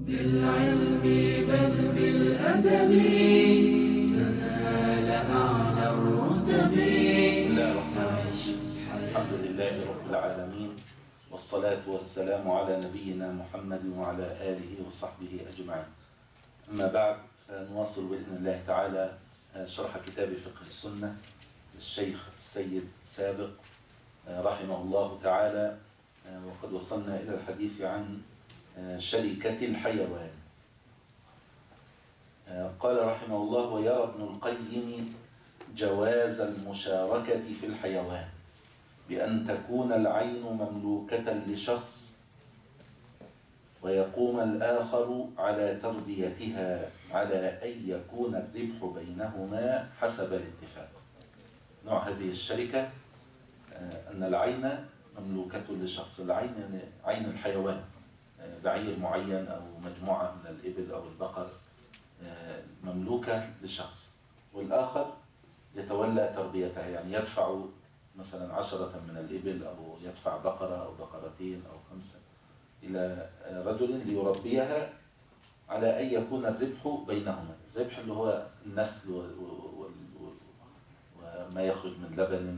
بالعلم بل بالأدب تنال أعلى الرتب. بسم الله الرحمن الرحيم. الحمد لله رب العالمين، والصلاة والسلام على نبينا محمد وعلى آله وصحبه أجمعين. أما بعد، فنواصل بإذن الله تعالى شرح كتاب فقه السنة للشيخ السيد سابق رحمه الله تعالى، وقد وصلنا إلى الحديث عن شركة الحيوان. قال رحمه الله: ويرى ابن القيم جواز المشاركة في الحيوان بأن تكون العين مملوكة لشخص ويقوم الآخر على تربيتها على أن يكون الربح بينهما حسب الاتفاق. نوع هذه الشركة أن العين مملوكة لشخص. العين يعني عين الحيوان، بعير معين أو مجموعة من الإبل أو البقر مملوكة لشخص، والآخر يتولى تربيتها، يعني يدفع مثلا 10 من الإبل أو يدفع بقرة أو بقرتين أو 5 إلى رجل ليربيها على أن يكون الربح بينهما. الربح اللي هو النسل وما يخرج من لبن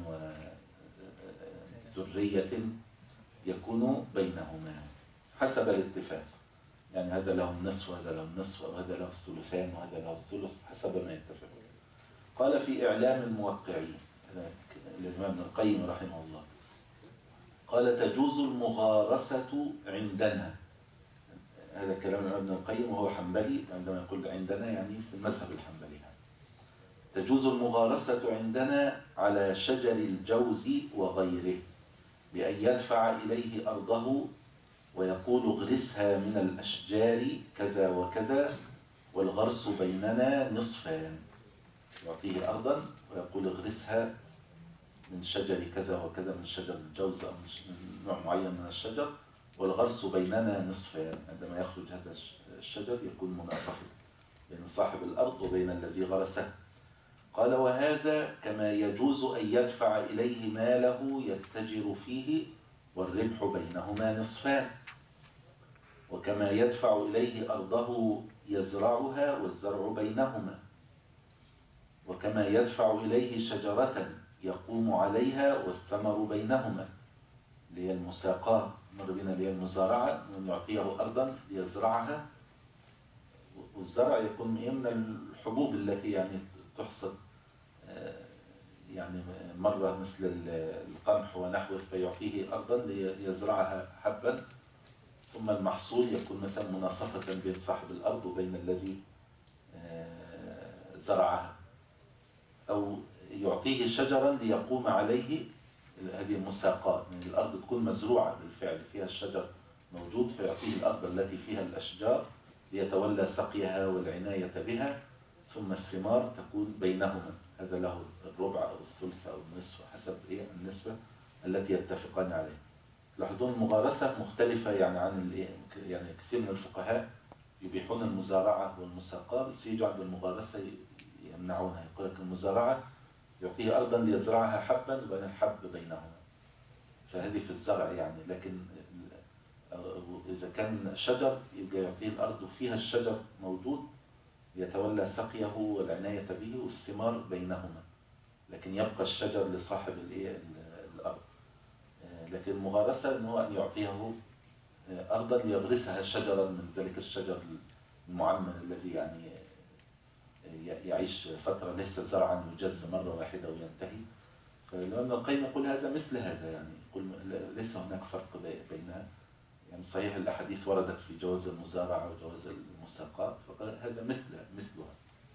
وذرية يكون بينهما حسب الاتفاق. يعني هذا له النصف وهذا له النصف، وهذا له الثلثان وهذا له الثلث حسب ما يتفق. قال في إعلام الموقعين الإمام ابن القيم رحمه الله، قال: تجوز المغارسة عندنا. هذا كلام ابن القيم وهو حنبلي، عندما يقول عندنا يعني في المذهب الحنبلي. تجوز المغارسة عندنا على شجر الجوز وغيره بأن يدفع إليه أرضه ويقول: اغرسها من الأشجار كذا وكذا والغرس بيننا نصفان. يعطيه أرضا ويقول: اغرسها من شجر كذا وكذا، من شجر الجوز أو من نوع معين من الشجر، والغرس بيننا نصفان. عندما يخرج هذا الشجر يكون مناصفا بين صاحب الأرض وبين الذي غرسه. قال: وهذا كما يجوز أن يدفع إليه ماله يتجر فيه والربح بينهما نصفان، وكما يدفع إليه أرضه يزرعها والزرع بينهما، وكما يدفع إليه شجرة يقوم عليها والثمر بينهما، اللي هي المساقاة مر بنا، اللي هي المزارعة، من يعطيه أرضا ليزرعها، والزرع يكون من الحبوب التي يعني تحصد يعني مرة مثل القمح ونحوه، فيعطيه أرضا ليزرعها حبا، ثم المحصول يكون مثلا مناصفة بين صاحب الأرض وبين الذي زرعها. أو يعطيه شجرا ليقوم عليه، هذه المساقات، من الأرض تكون مزروعة بالفعل فيها الشجر موجود، فيعطيه الأرض التي فيها الأشجار ليتولى سقيها والعناية بها، ثم الثمار تكون بينهما. هذا له الربع أو الثلث أو النصف حسب النسبة التي يتفقان عليها. لاحظون المغارسة مختلفة يعني عن يعني كثير من الفقهاء يبيحون المزارعة والمساقاة، بس يجوا عند المغارسة يمنعونها. يقول لك المزارعة يعطيه أرضا ليزرعها حبا وبين الحب بينهما، فهذه في الزرع يعني. لكن إذا كان شجر يبقى يعطيه الأرض فيها الشجر موجود يتولى سقيه والعناية به والثمار بينهما، لكن يبقى الشجر لصاحب الأرض. لكن المغارسة أنه أن يعطيه أرضا ليغرسها شجرا من ذلك الشجر المعمر الذي يعني يعيش فترة، ليس زرعا يجز مرة واحدة وينتهي. فالإمام ابن القيم يقول هذا مثل هذا، يعني يقول ليس هناك فرق بينها. يعني صحيح الأحاديث وردت في جواز المزارعة وجواز المساقاة، فقال هذا مثلها.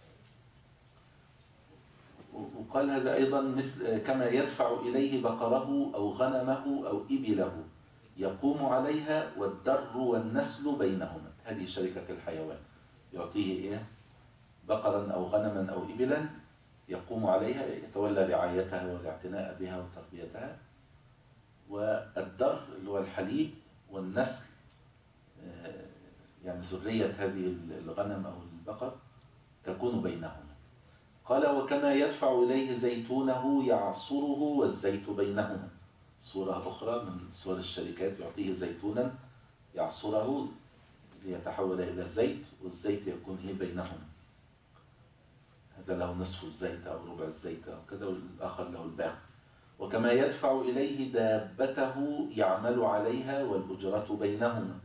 وقال هذا أيضا مثل كما يدفع إليه بقره أو غنمه أو إبله يقوم عليها والدر والنسل بينهما. هذه شركة الحيوان، يعطيه بقرا أو غنما أو إبلا يقوم عليها، يتولى رعايتها والاعتناء بها وتربيتها، والدر اللي هو الحليب، والنسل يعني ذرية هذه الغنم أو البقر تكون بينهما. قال: وكما يدفع إليه زيتونه يعصره والزيت بينهما. صورة أخرى من صور الشركات، يعطيه زيتونا يعصره ليتحول إلى زيت، والزيت يكون بينهم، هذا له نصف الزيت أو ربع الزيت أو كذا، والآخر له الباقي. وكما يدفع إليه دابته يعمل عليها والأجرة بينهما،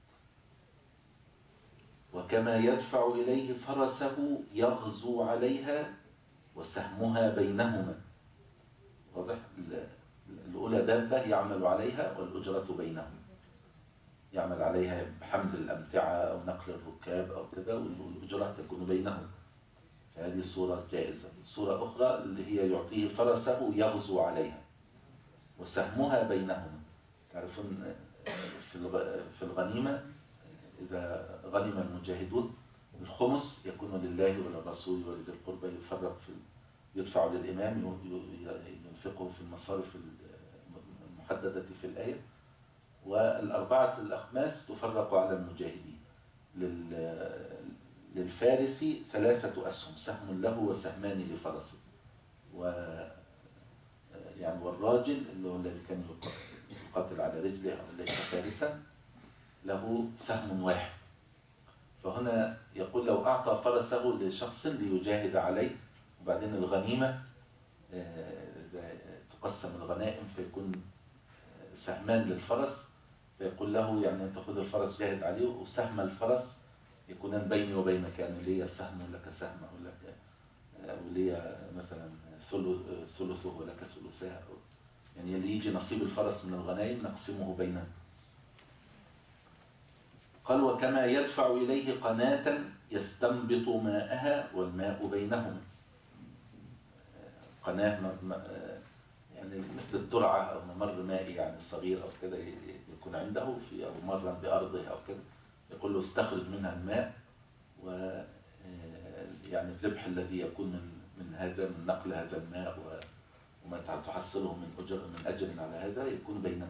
وكما يدفع إليه فرسه يغزو عليها وسهمها بينهما. واضح؟ الأولى دابة يعمل عليها والأجرة بينهما، يعمل عليها بحمل الأمتعة أو نقل الركاب أو كذا، والأجرة تكون بينهم. فهذه صورة جائزة. صورة أخرى اللي هي يعطيه فرسه يغزو عليها وسهمها بينهما. تعرفون في الغنيمة إذا غنم المجاهدون الخمس يكون لله وللرسول ولذي القربى، يفرق يدفع للإمام ينفقه في المصارف المحددة في الآية، والأربعة الأخماس تفرق على المجاهدين. للفارس 3 أسهم، سهم له وسهمان لفرسه، والراجل اللي هو الذي كان يقاتل على رجله أو ليس فارسا له سهم واحد. فهنا يقول لو أعطى فرسه لشخص ليجاهد عليه، وبعدين الغنيمة تقسم الغنائم فيكون سهمان للفرس، فيقول له يعني تأخذ الفرس جاهد عليه، وسهم الفرس يكونان بيني وبينك، يعني لي سهم ولك سهم، ولي مثلا ثلثه ولك ثلثها، يعني اللي يجي نصيب الفرس من الغنائم نقسمه بيننا. قال وكما يدفع إليه قناة يستنبط ماءها والماء بينهم. قناة يعني مثل الترعة أو ممر مائي يعني صغير أو كده يكون عنده أو مرا بأرضه أو كده، يقول له استخرج منها الماء، يعني الربح الذي يكون من هذا، من نقل هذا الماء وما تحصله من أجر على هذا يكون بيننا.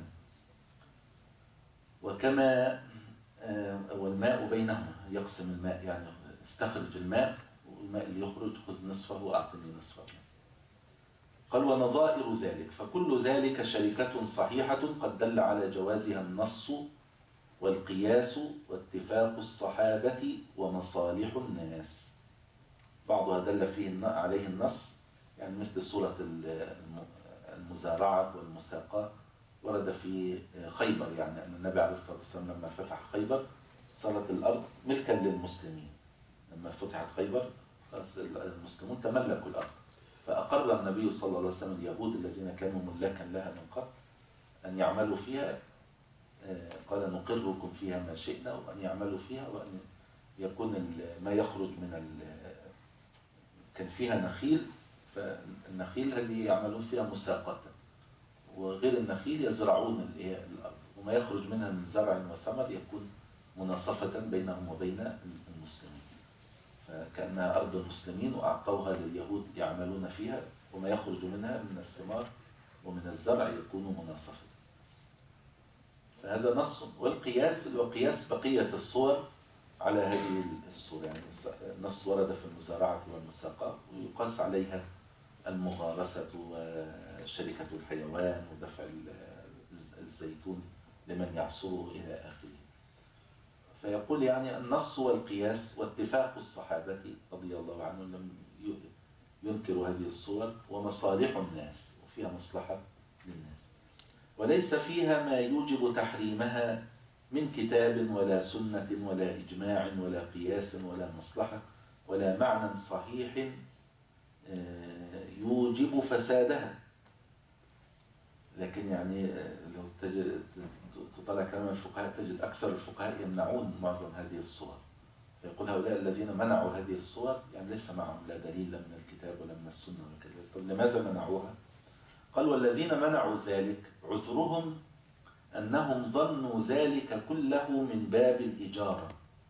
وكما والماء بينهما، يقسم الماء، يعني استخرج الماء، والماء اللي يخرج خذ نصفه وأعطني نصفه. قال ونظائر ذلك، فكل ذلك شركة صحيحة قد دل على جوازها النص والقياس واتفاق الصحابة ومصالح الناس. بعضها دل فيه عليه النص، يعني مثل سورة المزارعة والمساقات، ورد في خيبر، يعني أن النبي عليه الصلاة والسلام لما فتح خيبر صارت الأرض ملكا للمسلمين. لما فتحت خيبر المسلمون تملكوا الأرض، فأقر النبي صلى الله عليه وسلم اليهود الذين كانوا ملاكا لها من قبل أن يعملوا فيها. قال نقركم فيها ما شئنا، وأن يعملوا فيها، وأن يكون ما يخرج كان فيها نخيل، فالنخيل اللي يعملون فيها مساقة، وغير النخيل يزرعون الأرض، وما يخرج منها من زرع وثمر يكون مناصفة بينهم وبين المسلمين، فكأنها أرض المسلمين وأعطوها لليهود يعملون فيها، وما يخرج منها من الثمار ومن الزرع يكون مناصفة. فهذا نص. والقياس اللي هو قياس بقية الصور على هذه الصورة، يعني النص ورد في المزارعة والمساقات ويقاس عليها المغارسة وشركة الحيوان ودفع الزيتون لمن يعصره إلى آخره. فيقول يعني النص والقياس واتفاق الصحابة رضي الله عنهم لم ينكروا هذه الصور، ومصالح الناس، وفيها مصلحة للناس، وليس فيها ما يوجب تحريمها من كتاب ولا سنة ولا إجماع ولا قياس ولا مصلحة ولا معنى صحيح يوجب فسادها. لكن يعني لو تطلع كلام الفقهاء تجد أكثر الفقهاء يمنعون معظم هذه الصور، فيقول هؤلاء الذين منعوا هذه الصور يعني ليس معهم لا دليل من الكتاب ولا من السنة ولا كذا. طب لماذا منعوها؟ قال والذين منعوا ذلك عذرهم أنهم ظنوا ذلك كله من باب الإجارة،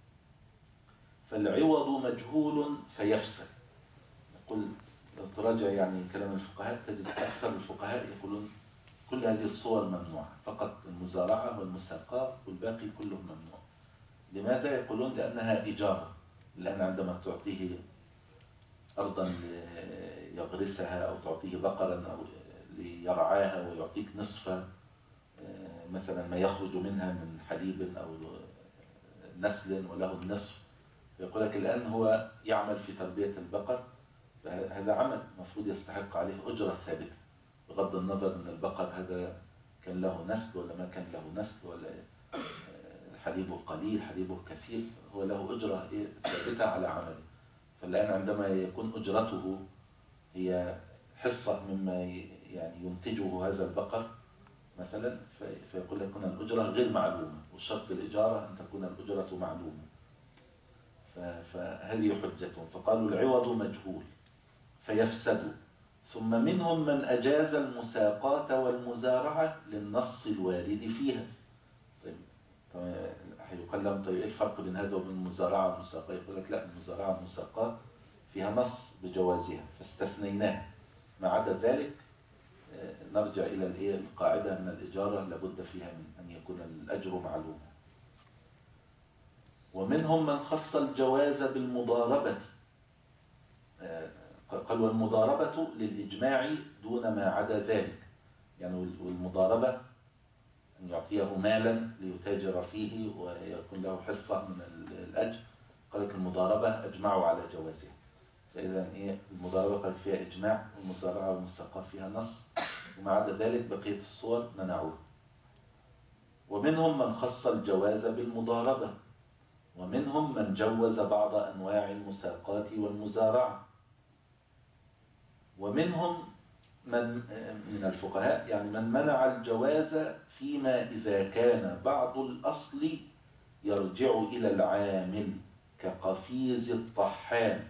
فالعوض مجهول فيفسد. يقول لو تراجع يعني كلام الفقهاء تجد أكثر الفقهاء يقولون كل هذه الصور ممنوعة، فقط المزارعة والمساقات والباقي كله ممنوع. لماذا؟ يقولون لأنها إجارة، لأن عندما تعطيه أرضا يغرسها أو تعطيه بقرا أو ليرعاها ويعطيك نصف مثلا ما يخرج منها من حليب أو نسل وله النصف. فيقول لك الآن هو يعمل في تربية البقر، فهذا عمل مفروض يستحق عليه أجرة ثابتة، بغض النظر من البقر هذا كان له نسل ولا ما كان له نسل، ولا حليبه قليل حليبه كثير، هو له أجرة ثابتة على عمله. فالآن عندما يكون أجرته هي حصة مما يعني ينتجه هذا البقر مثلا، فيقول لك هنا الأجرة غير معلومة، وشرط الإجارة أن تكون الأجرة معلومة. فهذه حجتهم. فقالوا العوض مجهول فيفسد. ثم منهم من أجاز المساقات والمزارعة للنص الوارد فيها. طيب هيقال لهم طيب إيه الفرق بين هذا وبين المزارعة والمساقات؟ يقول لك لا، المزارعة والمساقات فيها نص بجوازها فاستثنيناها، ما عدا ذلك نرجع إلى القاعدة من الإجارة لابد فيها من أن يكون الأجر معلوما. ومنهم من خص الجواز بالمضاربة، قال والمضاربة للإجماع دون ما عدا ذلك. يعني والمضاربة أن يعطيه مالا ليتاجر فيه ويكون له حصة من الأجر، قال لك المضاربة أجمعوا على جوازها. فإذا المضاربة قال فيها إجماع، والمزارعة والمساقة فيها نص، وما عدا ذلك بقية الصور منعوه. ومنهم من خص الجواز بالمضاربة، ومنهم من جوز بعض أنواع المساقات والمزارعة. ومنهم من الفقهاء يعني من منع الجواز فيما إذا كان بعض الأصل يرجع إلى العامل كقفيز الطحان،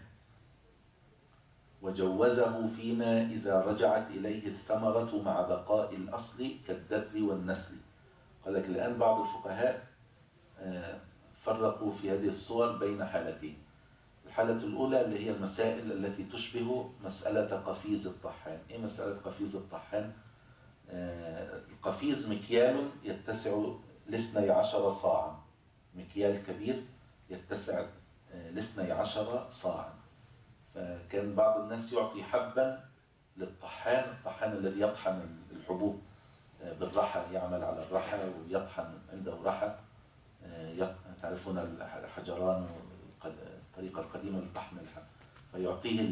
وجوزه فيما إذا رجعت إليه الثمرة مع بقاء الأصل كالدر والنسل. قال لك الآن بعض الفقهاء فرقوا في هذه الصور بين حالتين. الحالة الأولى اللي هي المسائل التي تشبه مسألة قفيز الطحان. إيه مسألة قفيز الطحان؟ القفيز مكيال يتسع ل12 صاعا، مكيال كبير يتسع ل12 صاعا. فكان بعض الناس يعطي حبا للطحان، الطحان الذي يطحن الحبوب بالرحى، يعمل على الرحى ويطحن عنده رحى. تعرفون الحجران الطريقة القديمة لطحن الحب، فيعطيه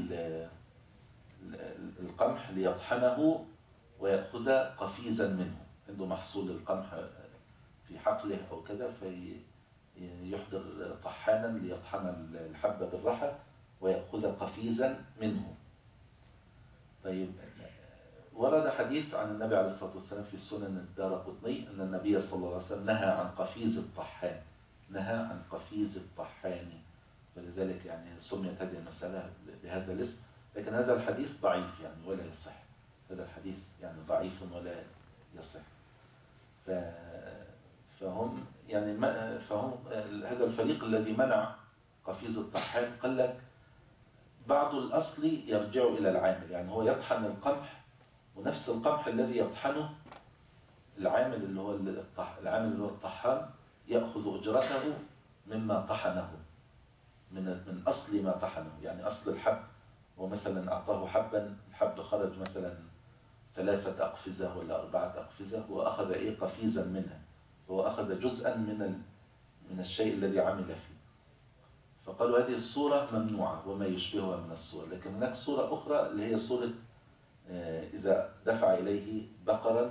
القمح ليطحنه ويأخذ قفيزا منه، عنده محصول القمح في حقله أو كذا، فيحضر طحانا ليطحن الحب بالرحى ويأخذ قفيزا منه. طيب ورد حديث عن النبي عليه الصلاة والسلام في السنن الدارقطني أن النبي صلى الله عليه وسلم نهى عن قفيز الطحان، نهى عن قفيز الطحان، فلذلك يعني سميت هذه المسألة بهذا الاسم. لكن هذا الحديث ضعيف يعني ولا يصح، هذا الحديث يعني ضعيف ولا يصح. فهم يعني هذا الفريق الذي منع قفيز الطحان قال لك بعض الأصل يرجع إلى العامل، يعني هو يطحن القمح ونفس القمح الذي يطحنه العامل اللي هو الطحان يأخذ أجرته مما طحنه من أصل ما طحنه. يعني أصل الحب ومثلا أعطاه حبا، الحب خرج مثلا 3 أقفزة ولا 4 أقفزة، وأخذ قفيزا منها، فهو أخذ جزءا من الشيء الذي عمل فيه. فقالوا هذه الصورة ممنوعة وما يشبهها من الصور. لكن هناك صورة أخرى اللي هي صورة إذا دفع إليه بقرا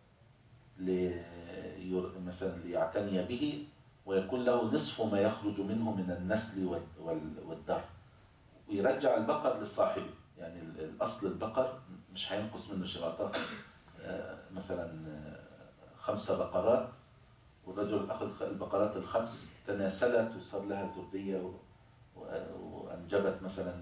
مثلا ليعتني به ويكون له نصف ما يخرج منه من النسل والدر، ويرجع البقر لصاحبه. يعني الأصل البقر مش هينقص منه شيء. أعطاه مثلا 5 بقرات، والرجل أخذ البقرات ال5 تناسلت وصار لها ذرية وأنجبت مثلا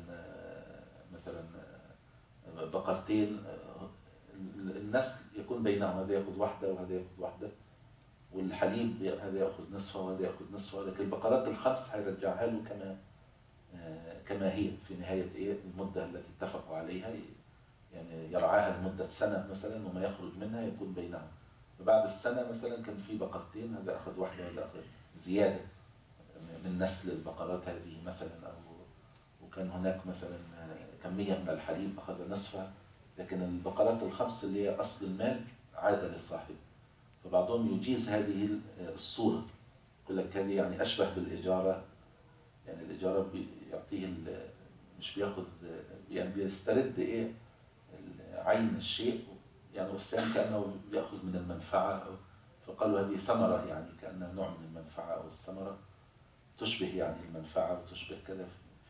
بقرتين، النسل يكون بينهم، هذا يأخذ واحدة وهذا يأخذ واحدة، والحليب هذا يأخذ نصفه وهذا يأخذ نصفه. لكن البقرات ال5 هيرجعها له كما هي في نهاية المدة التي اتفقوا عليها، يعني يرعاها لمدة سنة مثلا، وما يخرج منها يكون بينهم. وبعد السنة مثلا كان في بقرتين، هذا أخذ واحدة وهذا أخذ زيادة من نسل البقرات هذه مثلا، وكان هناك مثلا كمية من الحليب أخذ نصفها. لكن البقرات ال5 اللي هي أصل المال عاد للصاحب. فبعضهم يجيز هذه الصورة، يقول لك هذه يعني أشبه بالإجارة. يعني الإجارة بيعطيه مش بياخذ، يعني بيسترد إيه عين الشيء، يعني والثاني كأنه بيأخذ من المنفعة. فقالوا هذه ثمرة، يعني كأنها نوع من المنفعة، أو الثمرة تشبه يعني المنفعة وتشبه كذا.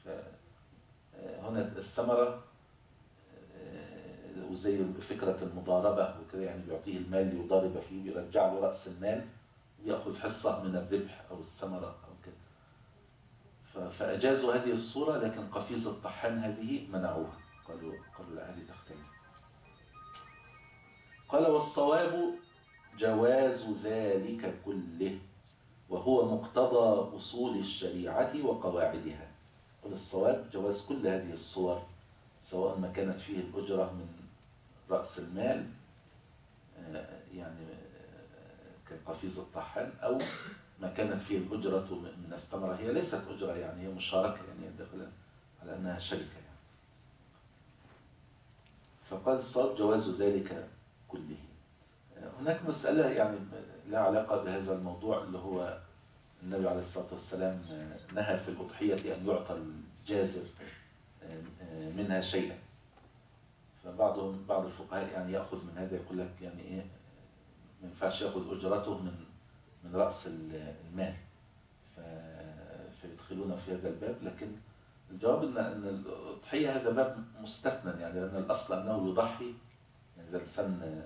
فهنا الثمرة وزي فكرة المضاربة وكذا، يعني بيعطيه المال ليضارب فيه، بيرجع له رأس المال ويأخذ حصة من الربح أو الثمرة أو كذا. فأجازوا هذه الصورة، لكن قفيز الطحان هذه منعوها، قالوا لا، هذه تختلف. قال والصواب جواز ذلك كله، وهو مقتضى أصول الشريعة وقواعدها. قال الصواب جواز كل هذه الصور، سواء ما كانت فيه الأجرة من رأس المال يعني كقفيز الطحان، أو ما كانت فيه الأجرة من الثمرة. هي ليست أجرة، يعني هي مشاركة، يعني داخلة على أنها شركة يعني. فقال الصواب جواز ذلك كله. هناك مسألة يعني لا علاقة بهذا الموضوع، اللي هو النبي عليه الصلاة والسلام نهى في الأضحية أن يعطى الجازر منها شيئا. بعض الفقهاء يعني يأخذ من هذا، يقول لك يعني إيه، ما ينفعش يأخذ أجرته من رأس المال، فيدخلون في هذا الباب. لكن الجواب أن الأضحية هذا باب مستثنى، يعني لأن الأصل أنه يضحي. يعني إذا الإنسان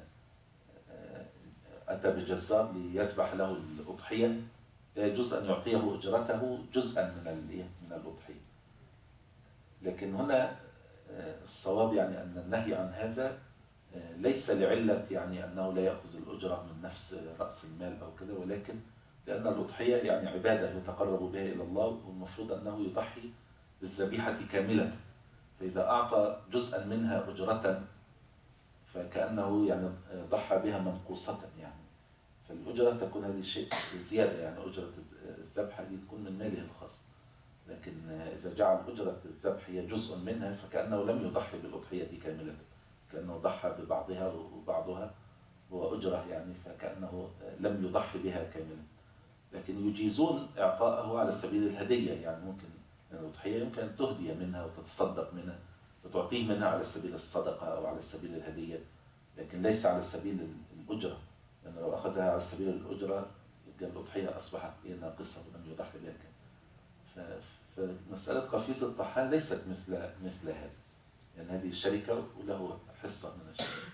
أتى بجزار ليذبح له الأضحية، لا يجوز أن يعطيه أجرته جزءا من الأضحية. لكن هنا الصواب يعني أن النهي عن هذا ليس لعلة يعني أنه لا يأخذ الأجرة من نفس رأس المال أو كذا، ولكن لأن الأضحية يعني عبادة يتقرب بها إلى الله، والمفروض أنه يضحي بالذبيحة كاملة. فإذا أعطى جزءا منها أجرة فكأنه يعني ضحى بها منقوصة يعني. فالأجرة تكون هذه شيء زيادة، يعني أجرة الذبح دي تكون من ماله الخاص. لكن إذا جعل أجرة الذبح هي جزء منها، فكأنه لم يضحي بالأضحية كاملة، كأنه ضحى ببعضها، وبعضها هو أجرة يعني، فكأنه لم يضحي بها كاملة. لكن يجيزون إعطاءه على سبيل الهدية، يعني ممكن الأضحية يمكن أن تهدي منها وتتصدق منها وتعطيه منها على سبيل الصدقة أو على سبيل الهدية، لكن ليس على سبيل الأجرة. لأن لو أخذها على سبيل الأجرة يبقى الأضحية أصبحت ناقصة ولم يضحي بها كاملة. فمسألة قفيز الطحان ليست مثل هذا، يعني هذه شركة وله حصة من الشركة.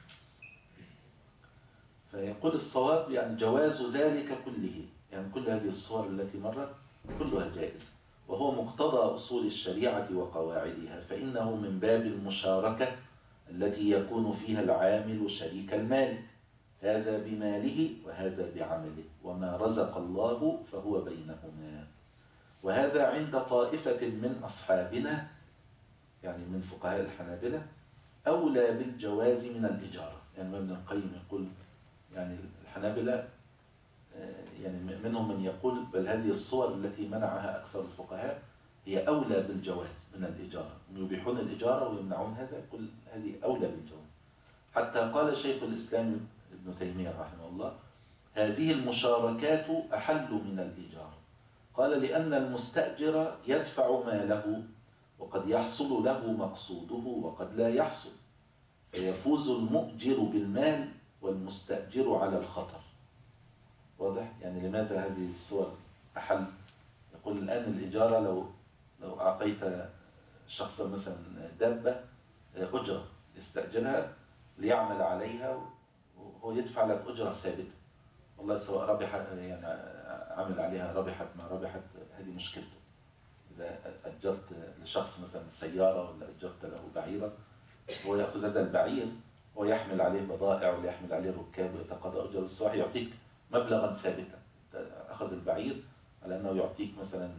فيقول الصواب يعني جواز ذلك كله، يعني كل هذه الصور التي مرت كلها جائزة، وهو مقتضى أصول الشريعة وقواعدها، فإنه من باب المشاركة التي يكون فيها العامل شريك المال، هذا بماله وهذا بعمله، وما رزق الله فهو بينهما. وهذا عند طائفة من أصحابنا، يعني من فقهاء الحنابلة، أولى بالجواز من الإجارة. يعني ابن القيم يقول يعني الحنابلة يعني منهم من يقول بل هذه الصور التي منعها أكثر الفقهاء هي أولى بالجواز من الإجارة، هم يبيحون الإجارة ويمنعون هذا، يقول هذه أولى بالجواز. حتى قال شيخ الإسلام ابن تيمية رحمه الله هذه المشاركات أحل من الإجارة. قال لأن المستأجر يدفع ماله، وقد يحصل له مقصوده وقد لا يحصل، فيفوز المؤجر بالمال والمستأجر على الخطر. واضح؟ يعني لماذا هذه الصور أحل؟ يقول الآن الإجارة لو أعطيت شخصا مثلا دابة أجرة يستأجرها ليعمل عليها، وهو يدفع لك أجرة ثابتة، والله سواء ربح يعني عمل عليها ربحت ما ربحت هذه مشكلته. إذا أجرت لشخص مثلا سيارة ولا أجرت له بعيرا، هو يأخذ هذا البعير ويحمل عليه بضائع ويحمل عليه ركاب ويتقاضى أجر السواح، يعطيك مبلغا ثابتا. أخذ البعير على أنه يعطيك مثلا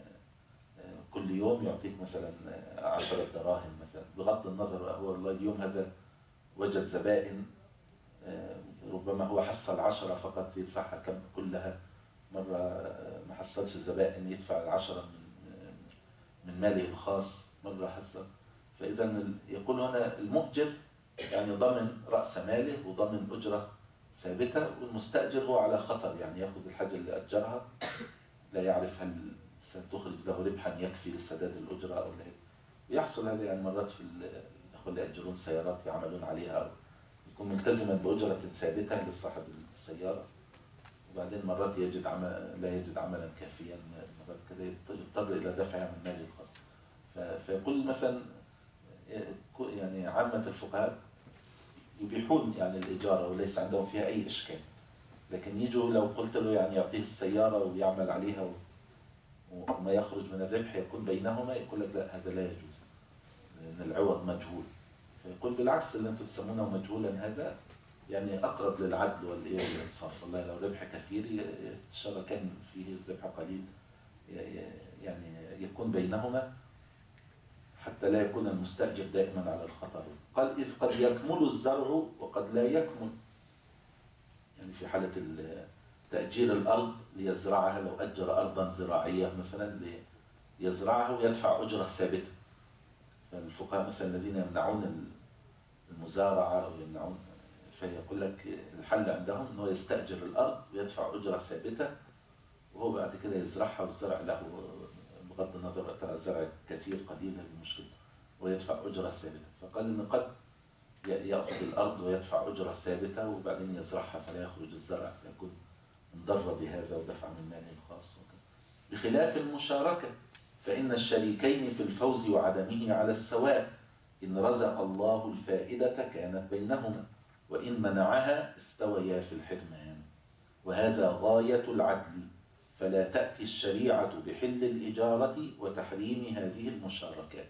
كل يوم يعطيك مثلا 10 دراهم مثلا، بغض النظر هو والله اليوم هذا وجد زبائن ربما هو حصل 10 فقط يدفعها كلها، مرة ما حصلش زبائن يدفع 10 من ماله الخاص، مرة حصل. فإذا يقول هنا المؤجر يعني ضمن رأس ماله وضمن أجرة ثابتة، والمستأجر هو على خطر، يعني يأخذ الحاجة اللي أجرها لا يعرف هل ستخرج له ربحا يكفي لسداد الأجرة أو لا. يحصل هذا يعني مرات في الأخوة اللي يأجرون سيارات يعملون عليها، أو يكون ملتزما بأجرة ثابتة لصاحب السيارة، وبعدين مرات لا يجد عملا كافيا، مرات كده يضطر إلى دفعها من ماله الخاص. فيقول مثلا يعني عامة الفقهاء يبيحون يعني الإجارة وليس عندهم فيها أي إشكال، لكن يجوا لو قلت له يعني يعطيه السيارة ويعمل عليها وما يخرج من الربح يكون بينهما، يقول لك لا هذا لا يجوز لأن العوض مجهول. فيقول بالعكس اللي أنتم تسمونه مجهولا هذا يعني أقرب للعدل والإنصاف. والله لو ربح كثير يتشاركان فيه، الربح قليل يعني يكون بينهما حتى لا يكون المستأجر دائما على الخطر. قال إذ قد يكمل الزرع وقد لا يكمل، يعني في حالة تأجير الأرض ليزرعها، لو أجر أرضا زراعية مثلا ليزرعها ويدفع أجرة ثابتة. فالفقهاء مثلا الذين يمنعون المزارعة أو يمنعون، فيقول لك الحل عندهم أنه يستأجر الأرض ويدفع أجرة ثابتة، وهو بعد كده يزرعها والزرع له بغض النظر ترى زرع كثير قليل هذه المشكلة، ويدفع أجرة ثابتة. فقال إن قد يأخذ الأرض ويدفع أجرة ثابتة وبعدين يزرعها فلا يخرج الزرع فيكون انضر بهذا ودفع من ماله الخاص وكذا. بخلاف المشاركة فإن الشريكين في الفوز وعدمه على السواء، إن رزق الله الفائدة كانت بينهما، وإن منعها استويا في الحرمان، وهذا غاية العدل، فلا تأتي الشريعة بحل الإجارة وتحريم هذه المشاركات.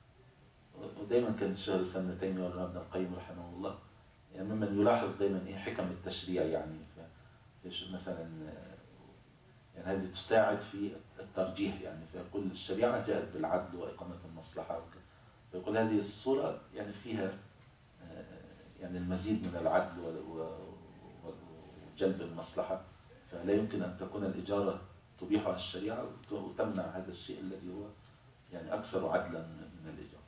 ودائما كان الشيخ الإسلام ابن تيمية وابن القيم رحمه الله يعني ممن يلاحظ دائما حكم التشريع، يعني مثلا يعني هذه تساعد في الترجيح، يعني فيقول الشريعة جاءت بالعدل وإقامة المصلحة وكذا، فيقول هذه الصورة يعني فيها يعني المزيد من العدل وجلب المصلحة، فلا يمكن أن تكون الإجارة تبيحها الشريعة وتمنع هذا الشيء الذي هو يعني أكثر عدلا من الإجارة.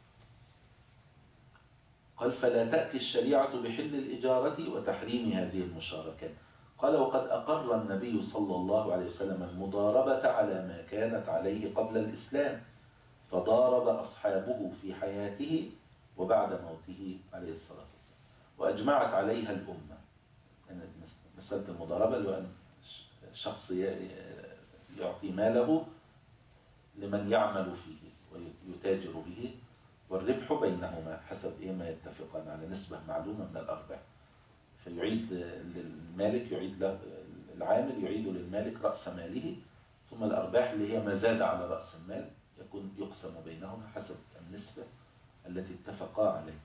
قال فلا تأتي الشريعة بحل الإجارة وتحريم هذه المشاركات. قال وقد أقر النبي صلى الله عليه وسلم المضاربة على ما كانت عليه قبل الإسلام، فضارب أصحابه في حياته وبعد موته عليه الصلاة والسلام، وأجمعت عليها الأمة. يعني مسألة المضاربة اللي هو أن شخص يعطي ماله لمن يعمل فيه ويتاجر به، والربح بينهما حسب ما يتفقان على نسبة معلومة من الأرباح. فيعيد للمالك، يعيد له العامل، يعيد للمالك رأس ماله، ثم الأرباح اللي هي ما زاد على رأس المال يكون يقسم بينهما حسب النسبة التي اتفقا عليه.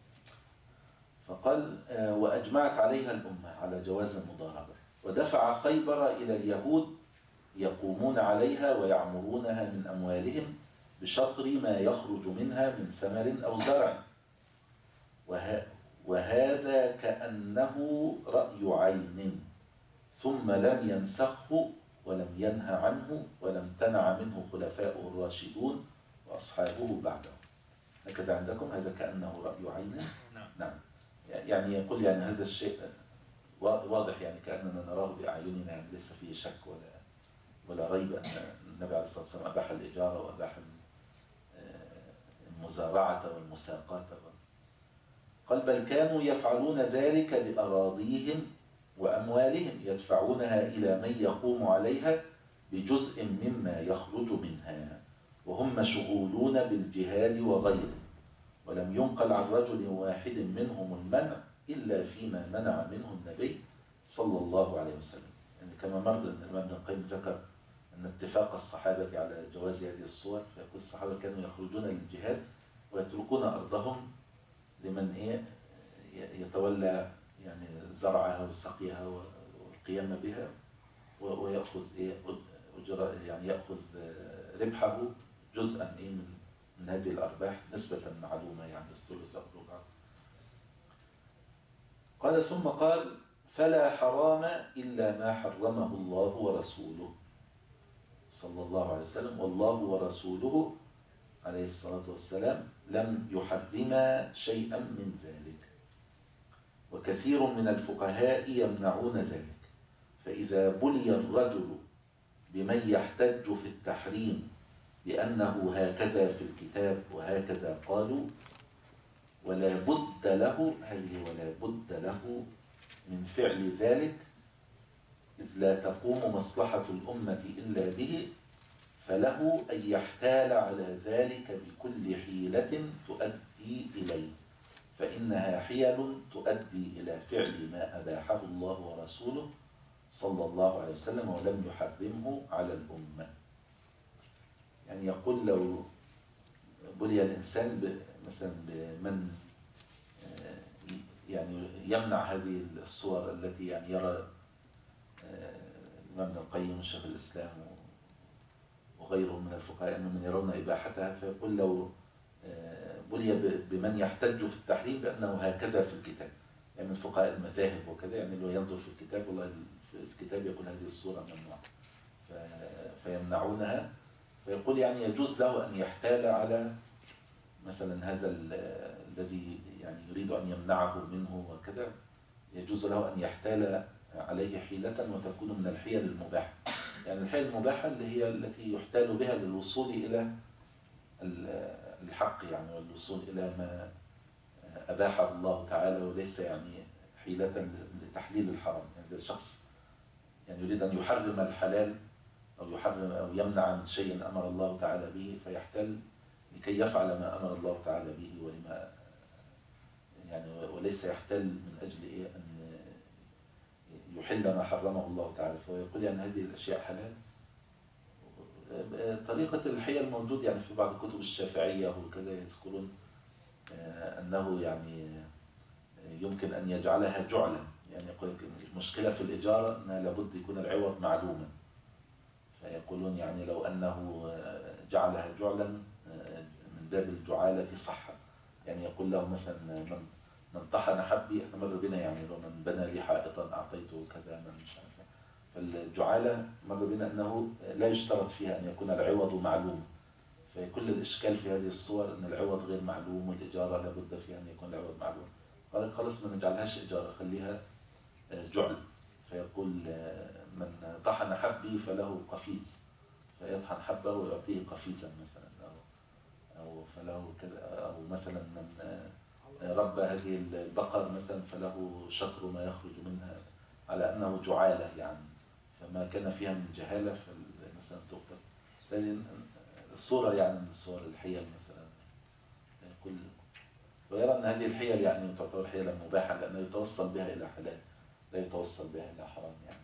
فقال وأجمعت عليها الأمة على جواز المضاربة. ودفع خيبر إلى اليهود يقومون عليها ويعمرونها من أموالهم بشطر ما يخرج منها من ثمر أو زرع، وهذا كأنه رأي عين، ثم لم ينسخه ولم ينهى عنه ولم تنع منه خلفاؤه الراشدون وأصحابه بعده. هكذا عندكم هذا كأنه رأي عين. نعم. يعني يقول يعني هذا الشيء واضح، يعني كأننا نراه بأعيننا، يعني ليس فيه شك ولا ريب أن النبي عليه الصلاة والسلام أباح الإجارة وأباح المزارعة والمساقات. قال بل كانوا يفعلون ذلك بأراضيهم وأموالهم، يدفعونها إلى من يقوم عليها بجزء مما يخرج منها، وهم مشغولون بالجهاد وغيره، ولم ينقل عن رجل واحد منهم المنع إلا فيما منع منه النبي صلى الله عليه وسلم. يعني كما مر الإمام ابن القيم ذكر أن اتفاق الصحابة على جواز هذه الصور، فيقول الصحابة كانوا يخرجون للجهاد ويتركون أرضهم لمن يتولى يعني زرعها وسقيها والقيام بها، ويأخذ أجرة، يعني يأخذ ربحه جزءا من هذه الأرباح نسبة معلومة، يعني الثلث أو الربع. قال ثم قال فلا حرام إلا ما حرمه الله ورسوله صلى الله عليه وسلم، والله ورسوله عليه الصلاة والسلام لم يحرما شيئا من ذلك، وكثير من الفقهاء يمنعون ذلك. فإذا بلي الرجل بمن يحتج في التحريم بأنه هكذا في الكتاب وهكذا قالوا، ولا بد له، هل ولا بد له من فعل ذلك، إذ لا تقوم مصلحة الأمة إلا به، فله أن يحتال على ذلك بكل حيلة تؤدي إليه، فإنها حيل تؤدي إلى فعل ما أباحه الله ورسوله صلى الله عليه وسلم ولم يحرمه على الأمة. يعني يقول لو بلي الإنسان مثلا بمن يعني يمنع هذه الصور التي يعني يرى الإمام ابن القيم وشيخ الإسلام وغيرهم من الفقهاء أنهم يرون إباحتها، فيقول لو بلي بمن يحتج في التحريم بأنه هكذا في الكتاب، يعني من فقهاء المذاهب وكذا، يعني لو ينظر في الكتاب والله في الكتاب يقول هذه الصورة ممنوعة فيمنعونها، فيقول يعني يجوز له أن يحتال على مثلا هذا الذي يعني يريد أن يمنعه منه وكذا، يجوز له أن يحتال عليه حيلة وتكون من الحيل المباحة. يعني الحيل المباحة اللي هي التي يحتال بها للوصول إلى الحق، يعني والوصول إلى ما أباحه الله تعالى، وليس يعني حيلة لتحليل الحرام. يعني الشخص يعني يريد أن يحرم الحلال أو يحرم أو يمنع من شيء أمر الله تعالى به، فيحتال لكي يفعل ما أمر الله تعالى به ولما يعني، وليس يحتال من أجل إيه أن يحل ما حرمه الله تعالى. فيقول يعني هذه الأشياء حلال. طريقة الحيل موجود يعني في بعض كتب الشافعية وكذا، يذكرون أنه يعني يمكن أن يجعلها جعلا. يعني يقول المشكلة في الإجارة أنها لابد يكون العوض معلوما، فيقولون يعني لو أنه جعلها جعلا من باب الجعالة صح. يعني يقول له مثلا من طحن حبي، احنا مر بنا يعني لو من بنى لي حائطا أعطيته كذا، من مش عارف. فالجعالة مر بنا أنه لا يشترط فيها أن يكون العوض معلوم، فكل الإشكال في هذه الصور أن العوض غير معلوم والإجارة لابد فيها أن يكون العوض معلوم. قال خلاص ما نجعلهاش إجارة، خليها جعل. فيقول من طحن حبي فله قفيز، فيطحن حبه ويعطيه قفيزا مثلا، أو فله كذا، أو مثلا من ربى هذه البقر مثلا فله شطر ما يخرج منها، على أنه جعالة يعني، فما كان فيها من جهالة فمثلا تقتل. الصورة يعني من صور الحيل مثلا كل، ويرى أن هذه الحيل يعني تعتبر حيلا مباحة لأنه يتوصل بها إلى حلال، لا يتوصل بها إلى حرام يعني.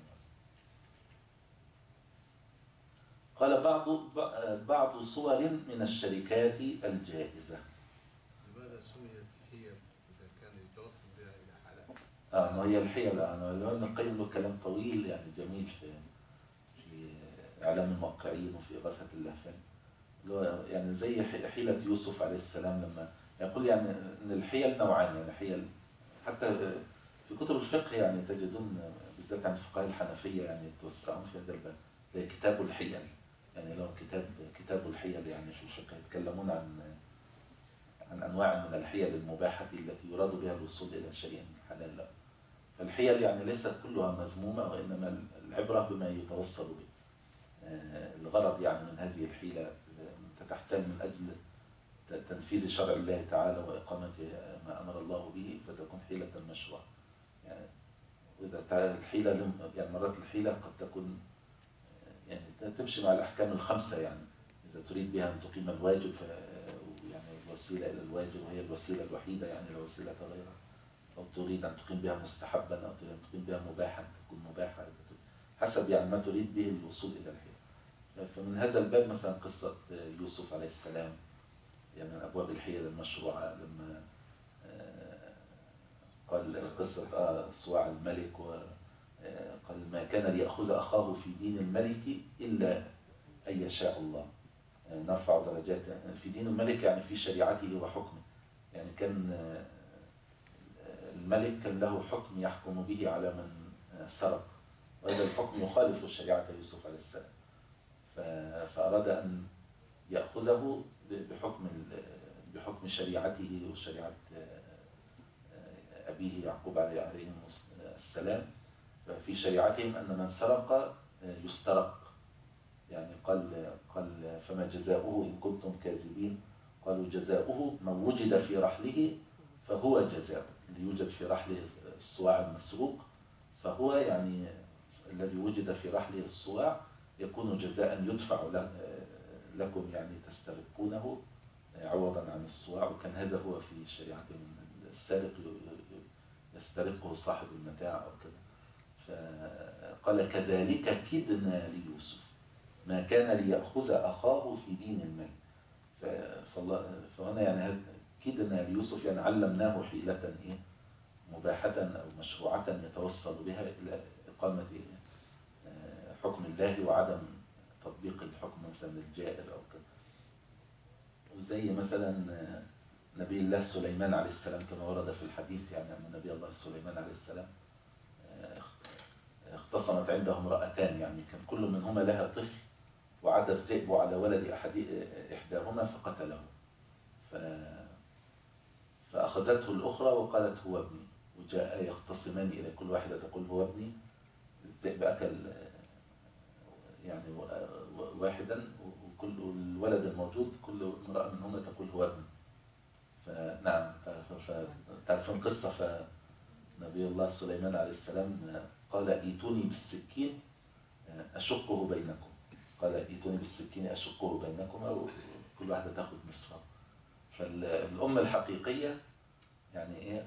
قال بعض صور من الشركات الجائزة. لماذا سميت حيل إذا كان يتوصل بها إلى حلال؟ ما هي الحيل. ابن القيم له كلام طويل يعني جميل في إعلام الموقعين وفي إغاثة اللهفان، يعني زي حيلة يوسف عليه السلام لما يقول يعني أن الحيل نوعان. يعني حيل حتى في كتب الفقه يعني تجدون بالذات عند فقهاء الحنفية يعني يتوسعون في هذا الباب، زي كتاب الحيل. يعني لو كتاب الحيل يعني في الفقه يتكلمون عن أنواع من الحيل المباحة التي يراد بها الوصول إلى شيء حلال له. فالحيل يعني ليست كلها مذمومة، وإنما العبرة بما يتوصل به. الغرض يعني من هذه الحيلة تحتاج من أجل تنفيذ شرع الله تعالى وإقامة ما أمر الله به، فتكون حيلة مشروعة. يعني وإذا الحيلة يعني مرات الحيلة قد تكون يعني تمشي مع الأحكام الخمسة. يعني إذا تريد بها أن تقيم الواجب يعني الوسيلة إلى الواجب وهي الوسيلة الوحيدة، يعني لا وسيلة غيرها، أو تريد أن تقيم بها مستحبا، أو تريد أن تقيم بها مباحا تكون مباحة، حسب يعني ما تريد به الوصول إلى الحيلة. فمن هذا الباب مثلا قصة يوسف عليه السلام، يعني من أبواب الحيل المشروعة، لما قال قصة صواع الملك، وقال ما كان ليأخذ أخاه في دين الملك إلا أن يشاء الله، نرفع درجات في دين الملك يعني في شريعته وحكمه. يعني كان الملك كان له حكم يحكم به على من سرق، وهذا الحكم يخالف شريعة يوسف عليه السلام، فأراد أن يأخذه بحكم شريعته وشريعة أبيه يعقوب عليه السلام. ففي شريعتهم أن من سرق يسترق، يعني قال فما جزاؤه إن كنتم كاذبين؟ قالوا جزاؤه من وجد في رحله فهو جزاؤه، اللي يوجد في رحله الصواع المسروق فهو يعني الذي وجد في رحله الصواع يكون جزاء يدفع لكم يعني تسترقونه عوضا عن الصواع. وكان هذا هو في شريعتهم، السارق يسترقه صاحب المتاع أو كده. فقال كذلك كدنا ليوسف ما كان ليأخذ أخاه في دين المال. فهنا يعني كدنا ليوسف يعني علمناه حيلة مباحة أو مشروعة يتوصل بها إلى إقامة حكم الله وعدم تطبيق الحكم مثلا الجائر أو كده. وزي مثلا نبي الله سليمان عليه السلام كما ورد في الحديث، يعني أن نبي الله سليمان عليه السلام اختصمت عنده امرأتان، يعني كان كل منهما لها طفل وعد الذئب على ولد إحداهما فقتله، فأخذته الأخرى وقالت هو ابني، وجاء يختصمان إلى كل واحدة تقول هو ابني. الذئب أكل يعني واحدا، وكل الولد الموجود كل امرأة منهما تقول هو ابني. فنعم تعرفون قصة، فنبي الله سليمان عليه السلام قال ائتوني بالسكين أشقه بينكم، قال ائتوني بالسكين أشقه بينكم، أو كل واحدة تأخذ نصفها. فالأم الحقيقية يعني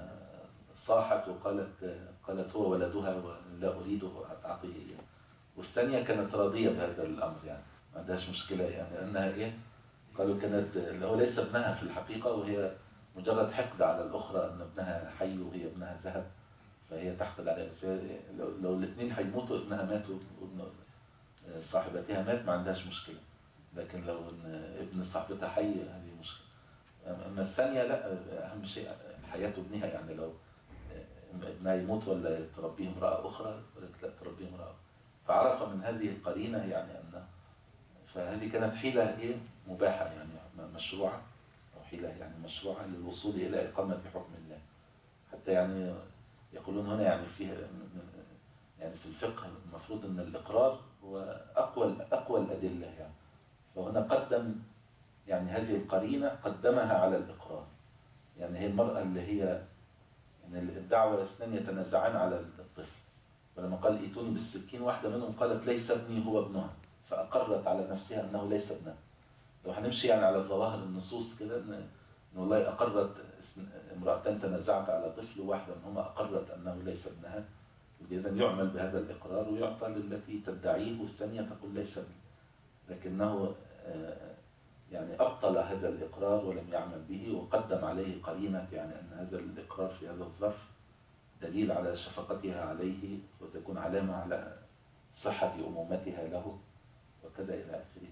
صاحت قالت هو ولدها ولا أريده أعطيه إياه. والثانية كانت راضية بهذا الأمر، يعني ما عندهاش مشكلة، يعني أنها قالوا كانت هو ليس ابنها في الحقيقة، وهي مجرد حقد على الأخرى أن ابنها حي وهي ابنها ذهب، فهي تحقد عليه. لو الاثنين هيموتوا، ابنها مات وابن صاحبتها مات، ما عندهاش مشكلة. لكن لو ابن صاحبتها حي هذه مشكلة. أما الثانية لا، أهم شيء حياة ابنها، يعني لو ابنها يموت ولا تربيه امرأة أخرى، قالت لا تربيه امرأة. فعرف من هذه القرينة يعني أن فهذه كانت حيلة مباحة، يعني مشروعة، أو حيلة يعني مشروعة للوصول إلى إقامة حكم الله. حتى يعني يقولون هنا يعني يعني في الفقه المفروض أن الإقرار هو أقوى الأدلة، يعني فهنا قدم يعني هذه القرينة قدمها على الإقرار. يعني هي المرأة اللي هي يعني الدعوة اثنان يتنازعان على الطفل، ولما قال ائتوني بالسكين واحدة منهم قالت ليس ابني هو ابنها، فأقرت على نفسها أنه ليس ابنها. لو هنمشي يعني على ظواهر النصوص كده، إن والله أقرت امرأتان تنازعت على طفل، واحدة منهما أقرت أنه ليس ابنها، إذا يعمل بهذا الإقرار ويعطى للتي تدعيه، والثانية تقول ليس ابني. لكنه يعني أبطل هذا الإقرار ولم يعمل به، وقدم عليه قرينة يعني أن هذا الإقرار في هذا الظرف دليل على شفقتها عليه، وتكون علامة على صحة أمومتها له، وكذا إلى آخره.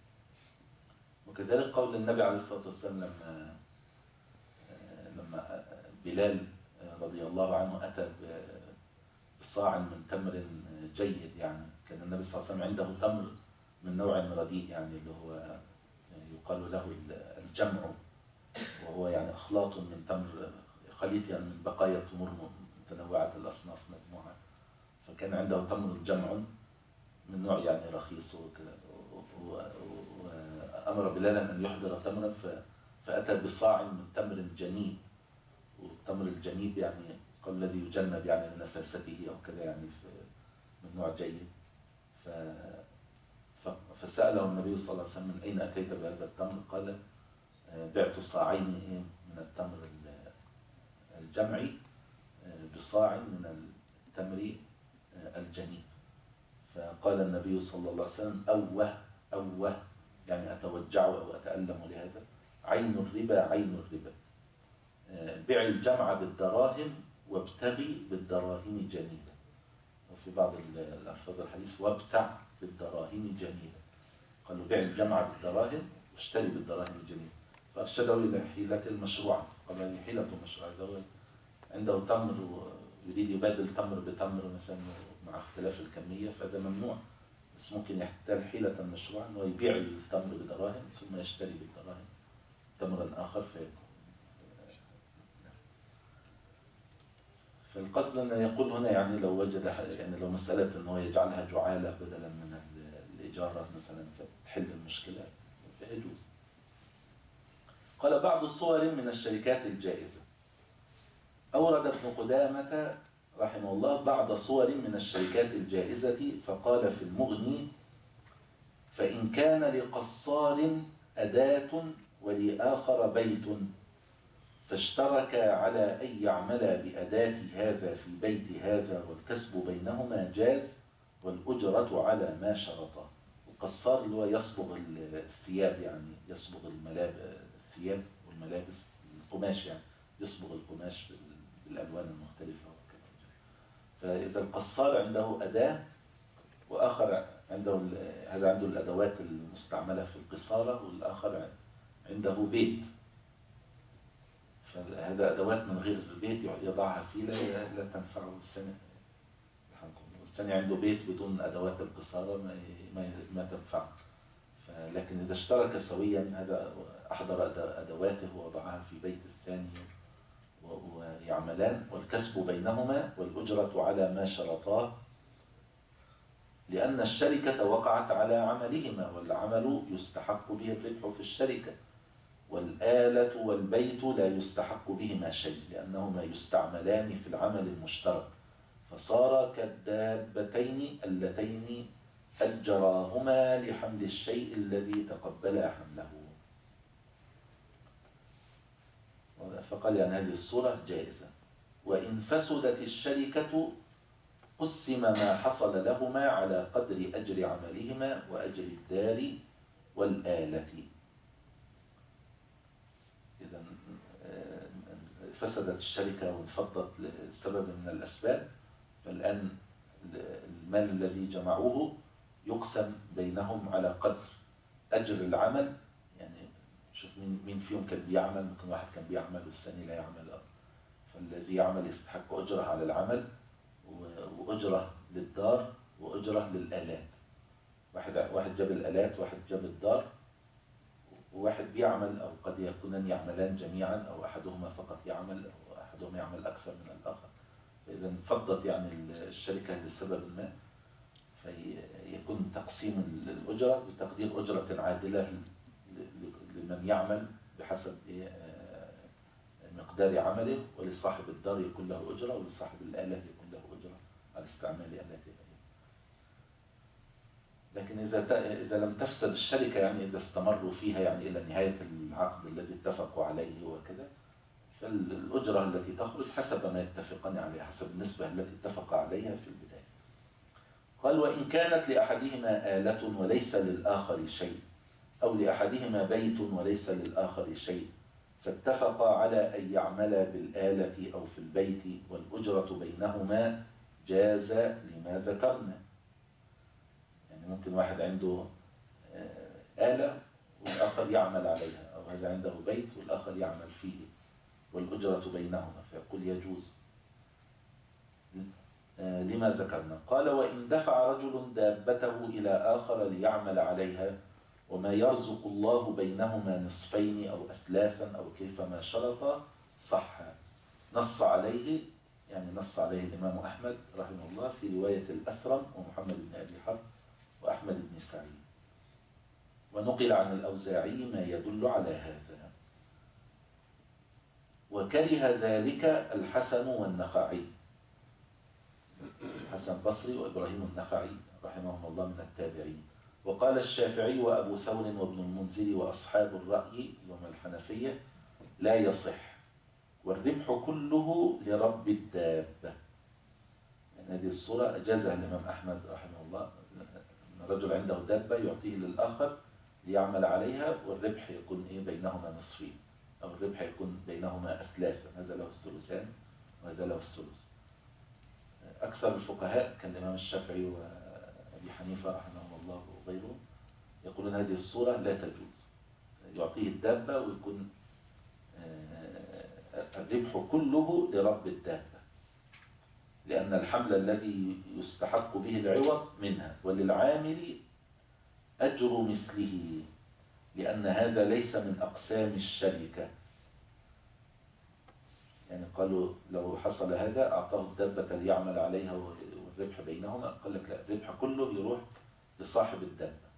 وكذلك قول النبي عليه الصلاة والسلام لما بلال رضي الله عنه أتى بصاع من تمر جيد، يعني كان النبي صلى الله عليه وسلم عنده تمر من نوع رديء، يعني اللي هو يقال له الجمع، وهو يعني أخلاط من تمر، خليط يعني من بقايا تمور متنوعة الأصناف مجموعة. فكان عنده تمر جمع من نوع يعني رخيص وكذا، وأمر بلالا أن يحضر تمرا، فأتى بصاع من تمر جنيب. والتمر الجنيب يعني قال الذي يجنب يعني من نفاسته أو كذا، يعني من نوع جيد. فسأله النبي صلى الله عليه وسلم من أين أتيت بهذا التمر؟ قال بعت صاعين من التمر الجمعي بصاع من التمر الجنيب. فقال النبي صلى الله عليه وسلم أوه يعني أتوجع أو أتألم لهذا، عين الربا عين الربا، بيع الجمع بالدراهم وابتغي بالدراهم جنيبا. وفي بعض الألفاظ الحديث وابتع بالدراهم جنيبا، قالوا بيع الجمع بالدراهم واشتري بالدراهم جنيبا. فأرشده إلى حيلة المشروعة، قال هذه حيلة مشروعة، عنده تمر يريد يبادل تمر بتمر مثلا مع اختلاف الكمية، فهذا ممنوع، بس ممكن يحتاج حيلة مشروعة أنه يبيع التمر بدراهم ثم يشتري بالدراهم تمرا آخر فالقصد أن يقول هنا يعني لو وجد يعني لو مسألة أنه يجعلها جعالة بدلا من التجارة مثلا فتحل المشكلة فيجوز. قال بعض صور من الشركات الجائزة. أورد ابن قدامة رحمه الله بعض صور من الشركات الجائزة فقال في المغني: فإن كان لقصار أداة ولآخر بيت فاشتركا على أن يعملا بأداة هذا في بيت هذا والكسب بينهما جاز والأجرة على ما شرطا. القصار اللي هو يصبغ الثياب، يعني يصبغ الثياب والملابس، القماش يعني يصبغ القماش بالألوان المختلفة وكذا. فإذا القصار عنده أداة وآخر عنده هذا عنده الأدوات المستعملة في القصارة والآخر عنده بيت، فهذا أدوات من غير بيت يضعها فيه لا تنفعه الثاني. الثاني عنده بيت بدون أدوات القصارة ما تنفعه. لكن إذا اشترك سويا هذا أحضر أدواته ووضعها في بيت الثاني ويعملان والكسب بينهما والأجرة على ما شرطاه، لأن الشركة وقعت على عملهما والعمل يستحق به الربح في الشركة، والآلة والبيت لا يستحق بهما شيء لأنهما يستعملان في العمل المشترك، فصار كالدابتين اللتين أجراهما لحمل الشيء الذي تقبلا حمله. فقال يعني هذه الصورة جائزة. وإن فسدت الشركة قسم ما حصل لهما على قدر أجر عملهما وأجر الدار والآلة. إذا فسدت الشركة وانفضت لسبب من الأسباب، فالآن المال الذي جمعوه يقسم بينهم على قدر أجر العمل. يعني شوف مين فيهم كان بيعمل، ممكن واحد كان بيعمل والثاني لا يعمل، فالذي يعمل يستحق أجرة على العمل وأجرة للدار وأجرة للآلات. واحد جاب الآلات واحد جاب الدار، وواحد بيعمل أو قد يكونان يعملان جميعا أو أحدهما فقط يعمل أو أحدهما يعمل أكثر من الآخر. فإذا انفضت يعني الشركة لسبب ما، فيكون تقسيم الأجرة بتقدير أجرة عادلة لمن يعمل بحسب مقدار عمله، ولصاحب الدار يكون له أجرة ولصاحب الآلة يكون له أجرة على استعمال آلاته. لكن إذا لم تفسد الشركة، يعني إذا استمروا فيها يعني إلى نهاية العقد الذي اتفقوا عليه وكذا، فالأجرة التي تخرج حسب ما يتفقان عليها، حسب النسبة التي اتفق عليها في البداية. قال: وإن كانت لأحدهما آلة وليس للآخر شيء، أو لأحدهما بيت وليس للآخر شيء، فاتفقا على أن يعملا بالآلة أو في البيت والأجرة بينهما جاز لما ذكرنا. يعني ممكن واحد عنده آلة والآخر يعمل عليها، أو هذا عنده بيت والآخر يعمل فيه والأجرة بينهما، فيقول يجوز لما ذكرنا. قال: وإن دفع رجل دابته إلى آخر ليعمل عليها وما يرزق الله بينهما نصفين أو أثلاثا أو كيفما شرط صح. نص عليه الإمام أحمد رحمه الله في رواية الأثرم ومحمد بن أبي حرب وأحمد بن سعيد، ونقل عن الأوزاعي ما يدل على هذا. وكره ذلك الحسن والنخعي، حسن البصري وإبراهيم النخعي رحمهم الله من التابعين. وقال الشافعي وأبو ثور وابن المنذر وأصحاب الرأي يوم الحنفية لا يصح، والربح كله لرب الدابة. يعني هذه الصورة أجازها الإمام أحمد رحمه الله، أن رجل عنده دابة يعطيه للآخر ليعمل عليها، والربح يكون بينهما نصفين، أو الربح يكون بينهما أثلاثا، هذا له الثلثان وهذا له الثلث. أكثر الفقهاء كالإمام الشافعي وأبي حنيفة رحمه الله وغيره يقولون هذه الصورة لا تجوز، يعطيه الدابة ويكون الربح كله لرب الدابة، لأن الحمل الذي يستحق به العوض منها، وللعامل أجر مثله، لأن هذا ليس من أقسام الشركة. يعني قالوا لو حصل هذا أعطاه الدابة ليعمل عليها والربح بينهما، قال لك لا، الربح كله يروح لصاحب الدابة،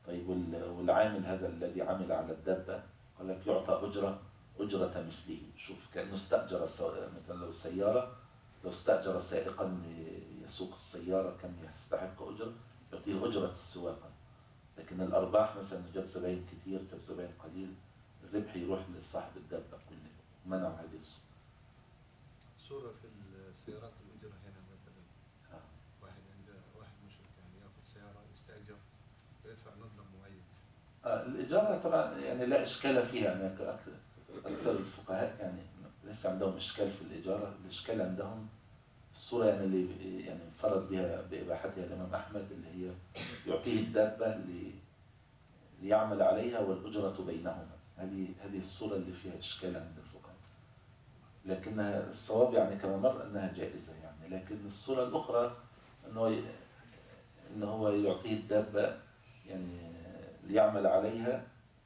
طيب والعامل هذا الذي عمل على الدابة قال لك يعطى أجرة مثله. شوف كأنه استأجر مثلا لو استأجر سائقا ليسوق السيارة كم يستحق أجرة، يعطيه أجرة السواقة. لكن الأرباح مثلا جاب زباين كتير جاب زباين قليل، الربح يروح لصاحب الدابة كله، منع هذه الصورة. صورة في السيارات الأجرة هنا مثلا واحد مشرك يعني ياخذ سيارة يستأجر ويدفع مبلغ معين. الإجارة طبعا يعني لا إشكال فيها، يعني أكثر الفقهاء يعني ليس عندهم إشكال في الإجارة. الإشكال عندهم الصورة يعني اللي يعني انفرد بها بإباحتها الإمام أحمد، اللي هي يعطيه الدابة ليعمل عليها والأجرة بينهما. هذه الصورة اللي فيها إشكال عند الفقهاء، لكنها الصواب يعني كما مر أنها جائزة يعني. لكن الصورة الأخرى أنه هو يعطيه الدابة يعني ليعمل عليها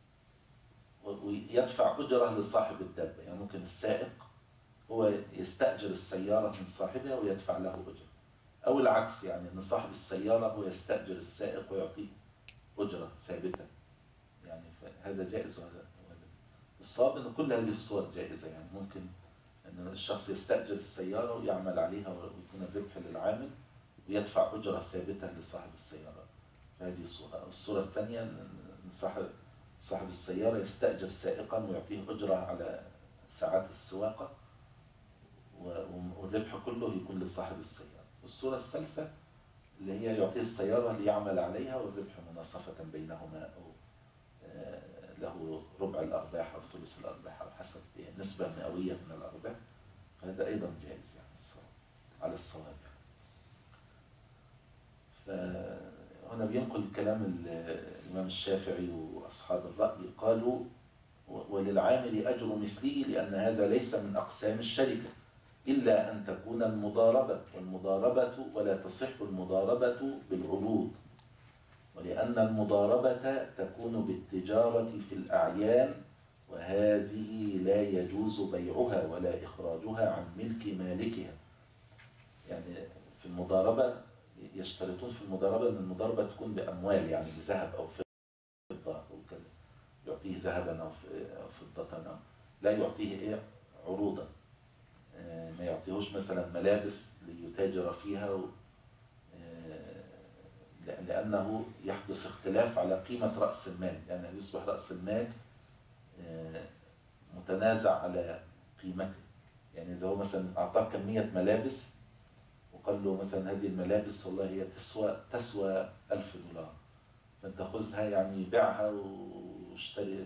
ويدفع أجرة لصاحب الدابة. يعني ممكن السائق هو يستأجر السيارة من صاحبها ويدفع له أجرة، أو العكس يعني أن صاحب السيارة هو يستأجر السائق ويعطيه أجرة ثابتة. يعني هذا جائز وهذا الصواب أن كل هذه الصور جائزة. يعني ممكن أن الشخص يستأجر السيارة ويعمل عليها ويكون الربح للعامل ويدفع أجرة ثابتة لصاحب السيارة، فهذه صورة. الصورة الثانية أن صاحب السيارة يستأجر سائقا ويعطيه أجرة على ساعات السواقة والربح كله يكون لصاحب السيارة. والصورة الثالثة اللي هي يعطيه السيارة ليعمل عليها والربح مناصفة بينهما، أو له ربع الأرباح أو ثلث الأرباح أو حسب نسبة مئوية من الأرباح، فهذا أيضا جائز يعني على الصواب يعني. فهنا بينقل كلام الإمام الشافعي وأصحاب الرأي، قالوا وللعامل أجر مثله لأن هذا ليس من أقسام الشركة إلا أن تكون المضاربة ولا تصح المضاربة بالعروض، ولأن المضاربة تكون بالتجارة في الأعيان وهذه لا يجوز بيعها ولا إخراجها عن ملك مالكها. يعني في المضاربة يشترطون في المضاربة أن المضاربة تكون بأموال، يعني بذهب أو فضة أو كذا، يعطيه ذهبا أو فضة، لا يعطيه عروضا. ما يعطيهوش مثلا ملابس ليتاجر فيها، لأنه يحدث اختلاف على قيمة رأس المال، يعني يصبح رأس المال متنازع على قيمته. يعني لو مثلا أعطاه كمية ملابس وقال له مثلا هذه الملابس والله هي تسوى $1000، فأنت خذها يعني بيعها واشتري،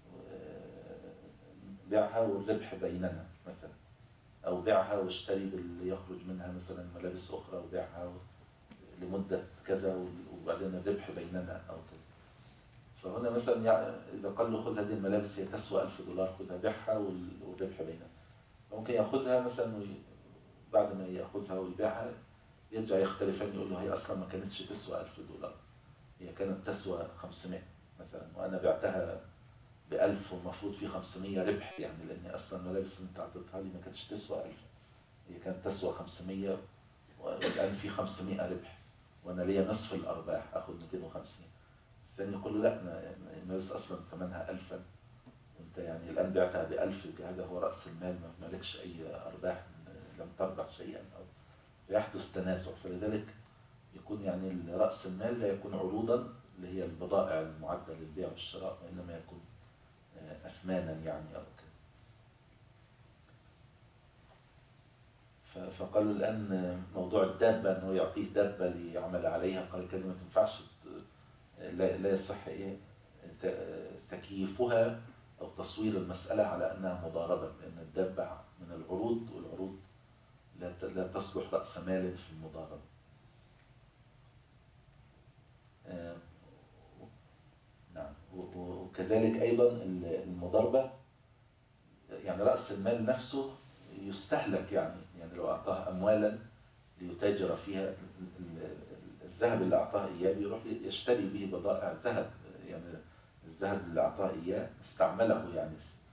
بيعها والربح بيننا مثلا، أو بيعها واشتري باللي يخرج منها مثلا ملابس أخرى وبيعها لمدة كذا وبعدين الربح بيننا أو كذا. فهنا مثلا إذا قال له خذ هذه الملابس هي تسوى $1000 خذها بيعها والربح بيننا، ممكن يأخذها مثلا بعد ما يأخذها ويبيعها يرجع يختلفان، يقول له هي أصلا ما كانتش تسوى $1000، هي كانت تسوى 500 مثلا، وأنا بعتها ب1000 ومفروض في 500 ربح، يعني لأني أصلا الملابس اللي أنت أعطيتها لي ما كانتش تسوى 1000، هي كانت تسوى 500 والآن في 500 ربح وأنا ليا نصف الأرباح أخذ 250. الثاني يقول له لا، الملابس أصلا ثمنها 1000 وأنت يعني الآن بعتها ب1000، هذا هو رأس المال، ما لكش أي أرباح، لم تربح شيئا، أو فيحدث تنازع. فلذلك يكون يعني رأس المال لا يكون عروضا اللي هي البضائع المعدة للبيع والشراء، وإنما يكون أثمانا يعني أو كده. فقالوا الآن موضوع الدابة أنه يعطيه دابة ليعمل عليها، قال كده ما تنفعش، لا يصح تكييفها أو تصوير المسألة على أنها مضاربة، لأن الدابة من العروض، والعروض لا تصلح رأس مال في المضاربة. نعم. وكذلك أيضا المضاربة يعني رأس المال نفسه يستهلك، يعني لو أعطاه أموالا ليتاجر فيها، الذهب اللي أعطاه إياه بيروح يشتري به بضائع ذهب، يعني الذهب اللي أعطاه إياه استعمله، يعني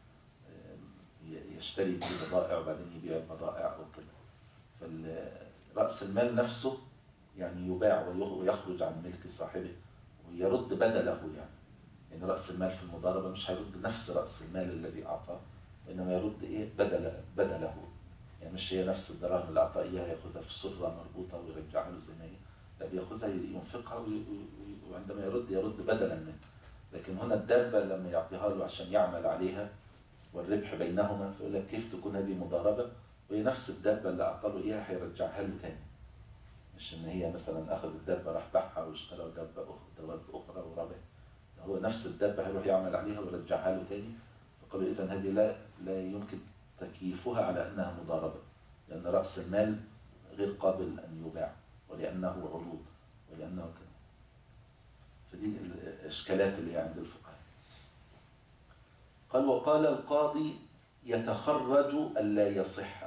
يشتري به بضائع وبعدين يبيع البضائع أو كده. فرأس المال نفسه يعني يباع ويخرج عن ملك صاحبه يرد بدله يعني رأس المال في المضاربة مش هيرد نفس رأس المال الذي أعطاه، وإنما يرد إيه بدله. يعني مش هي نفس الدراهم اللي أعطاه إياها يأخذها في سرة مربوطة ويرجعها له زي ما هي، لا بيأخذها ينفقها وعندما يرد بدلا منه. لكن هنا الدابة لما يعطيها له عشان يعمل عليها والربح بينهما، فيقول لك كيف تكون هذه مضاربة وهي نفس الدابة اللي أعطاه له إياها هيرجعها له تاني، مش إن هي مثلا أخذ الدابة راح باعها واشترى دواب أخرى وربح، هو نفس الدابة هيروح يعمل عليها ويرجعها له تاني. فقالوا إذن هذه لا يمكن تكييفها على أنها مضاربة، لأن رأس المال غير قابل أن يباع، ولأنه عروض ولأنه كذا. فدي الإشكالات اللي عند الفقهاء. قال وقال القاضي يتخرج ألا يصح.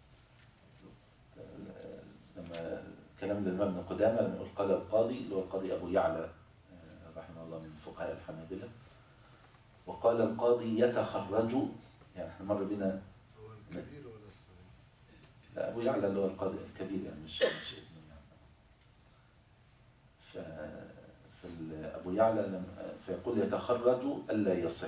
لما كلام الإمام ابن قدامة لما يقول قال القاضي اللي هو القاضي أبو يعلى رحمه الله من فقهاء الحنابلة، وقال القاضي يتخرج، يعني احنا مر بنا هو الكبير ولا الصغير؟ لا أبو يعلى اللي هو القاضي الكبير يعني مش ابنه يعني. فأبو يعلى فيقول يتخرج ألا يصح.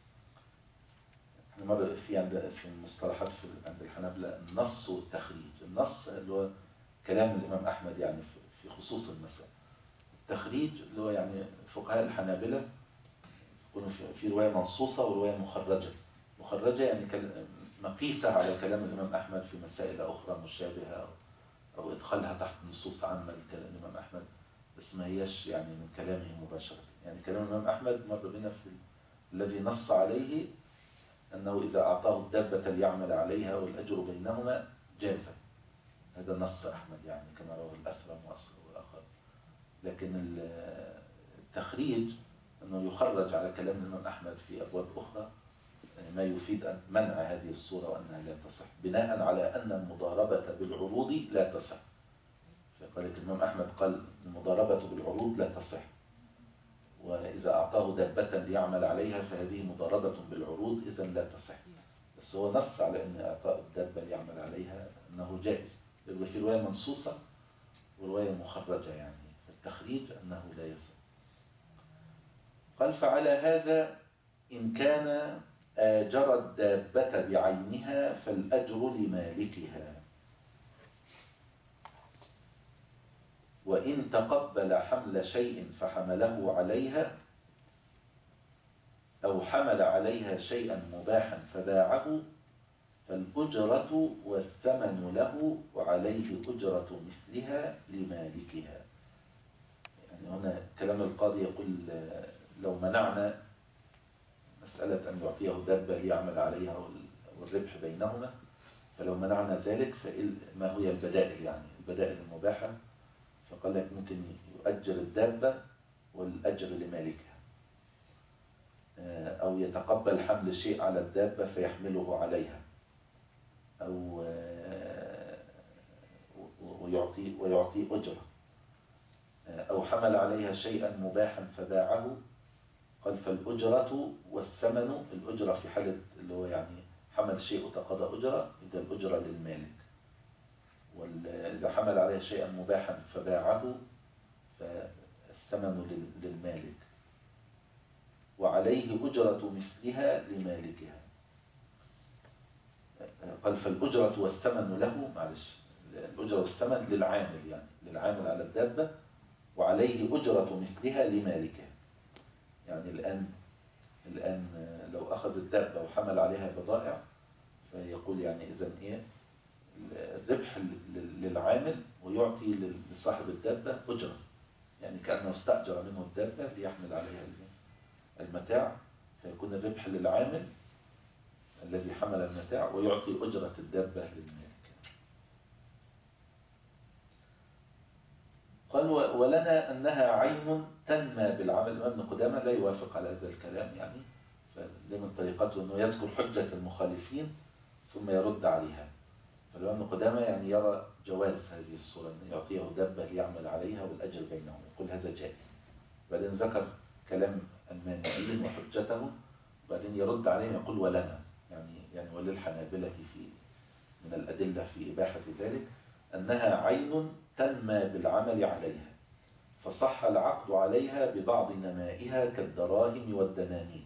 احنا مر في المصطلحات عند الحنابلة النص والتخريج. النص اللي هو كلام الإمام أحمد يعني في خصوص المسألة. التخريج اللي هو يعني فقهاء الحنابلة يكونوا في رواية منصوصة ورواية مخرجة. مخرجة يعني مقيسة على كلام الإمام أحمد في مسائل أخرى مشابهة أو إدخالها تحت نصوص عامة لكلام الإمام أحمد، بس ما هيش يعني من كلامه مباشرة. يعني كلام الإمام أحمد مر بنا في الذي نص عليه أنه إذا أعطاه الدابة ليعمل عليها والأجر بينهما جاز. هذا نص أحمد يعني كما رواه الأثرم والآخر. لكن التخريج أنه يخرج على كلام الإمام أحمد في أبواب أخرى ما يفيد منع هذه الصورة وأنها لا تصح، بناء على أن المضاربة بالعروض لا تصح. فقال الإمام أحمد قال المضاربة بالعروض لا تصح، وإذا أعطاه دابة ليعمل عليها فهذه مضاربة بالعروض إذن لا تصح. بس هو نص على أن إعطاء الدابة ليعمل عليها أنه جائز، يبقى في رواية منصوصة ورواية مخرجة يعني في التخريج أنه لا يصح. قال فعلى هذا إن كان آجر الدابة بعينها فالأجر لمالكها، وإن تقبل حمل شيء فحمله عليها أو حمل عليها شيئا مباحا فباعه فالأجرة والثمن له وعليه أجرة مثلها لمالكها. يعني هنا كلام القاضي يقول لو منعنا مسألة أن يعطيه دابة ليعمل عليها والربح بينهما، فلو منعنا ذلك فما هي البدائل يعني البدائل المباحة؟ فقال لك ممكن يؤجر الدابة والأجر لمالكها، أو يتقبل حمل شيء على الدابة فيحمله عليها، أو ويعطي أجرة، أو حمل عليها شيئا مباحا فباعه. قال فالأجرة والثمن، الأجرة في حالة اللي هو يعني حمل شيء وتقاضى أجرة يبقى الأجرة للمالك، وإذا حمل عليها شيئا مباحا فباعه فالثمن للمالك وعليه أجرة مثلها لمالكها. قال فالأجرة والثمن له، معلش الأجرة والثمن للعامل يعني للعامل على الدابة وعليه أجرة مثلها لمالكها. يعني الآن لو أخذ الدابة وحمل عليها بضائع فيقول يعني إذن إيه الربح للعامل ويعطي لصاحب الدابة أجرة، يعني كأنه استأجر منه الدابة ليحمل عليها المتاع، فيكون الربح للعامل الذي حمل المتاع ويعطي أجرة الدابة للمالك. قال ولنا أنها عين تنمى بالعمل. الإمام ابن قدامة لا يوافق على هذا الكلام يعني، فده من طريقته أنه يذكر حجة المخالفين ثم يرد عليها. فالإمام ابن قدامة يعني يرى جواز هذه الصورة أن يعطيه دابة ليعمل عليها والأجر بينهم، يقول هذا جائز. بعدين ذكر كلام المانعين وحجتهم، وبعدين يرد عليهم يقول ولنا يعني وللحنابلة من الأدلة في إباحة ذلك أنها عين تنمى بالعمل عليها، فصح العقد عليها ببعض نمائها كالدراهم والدنانير.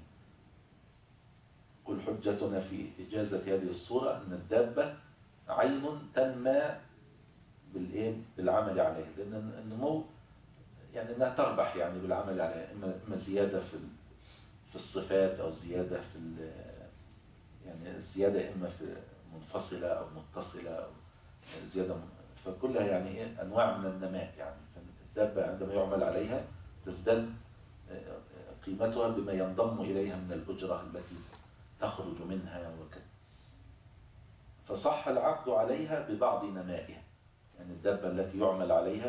قل حجتنا في إجازة هذه الصورة أن الدابة عين تنمى بالعمل عليها، لأن النمو يعني أنها تربح يعني بالعمل عليها، إما زيادة في الصفات أو زيادة يعني الزيادة إما في منفصلة أو متصلة أو زيادة فكلها يعني أنواع من النماء. يعني فالدابة عندما يعمل عليها تزداد قيمتها بما ينضم إليها من الأجرة التي تخرج منها وكذا. فصح العقد عليها ببعض نمائها، يعني الدابة التي يعمل عليها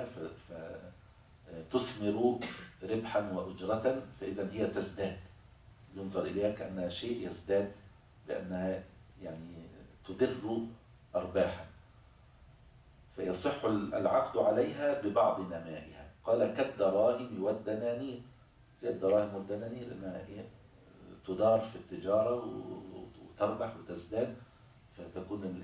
فتثمر ربحا وأجرة، فإذا هي تزداد، ينظر إليها كأنها شيء يزداد لأنها يعني تدر أرباحا، فيصح العقد عليها ببعض نمائها. قال كالدراهم والدنانير، زي الدراهم والدنانير إنها تدار في التجارة وتربح وتزداد، فتكون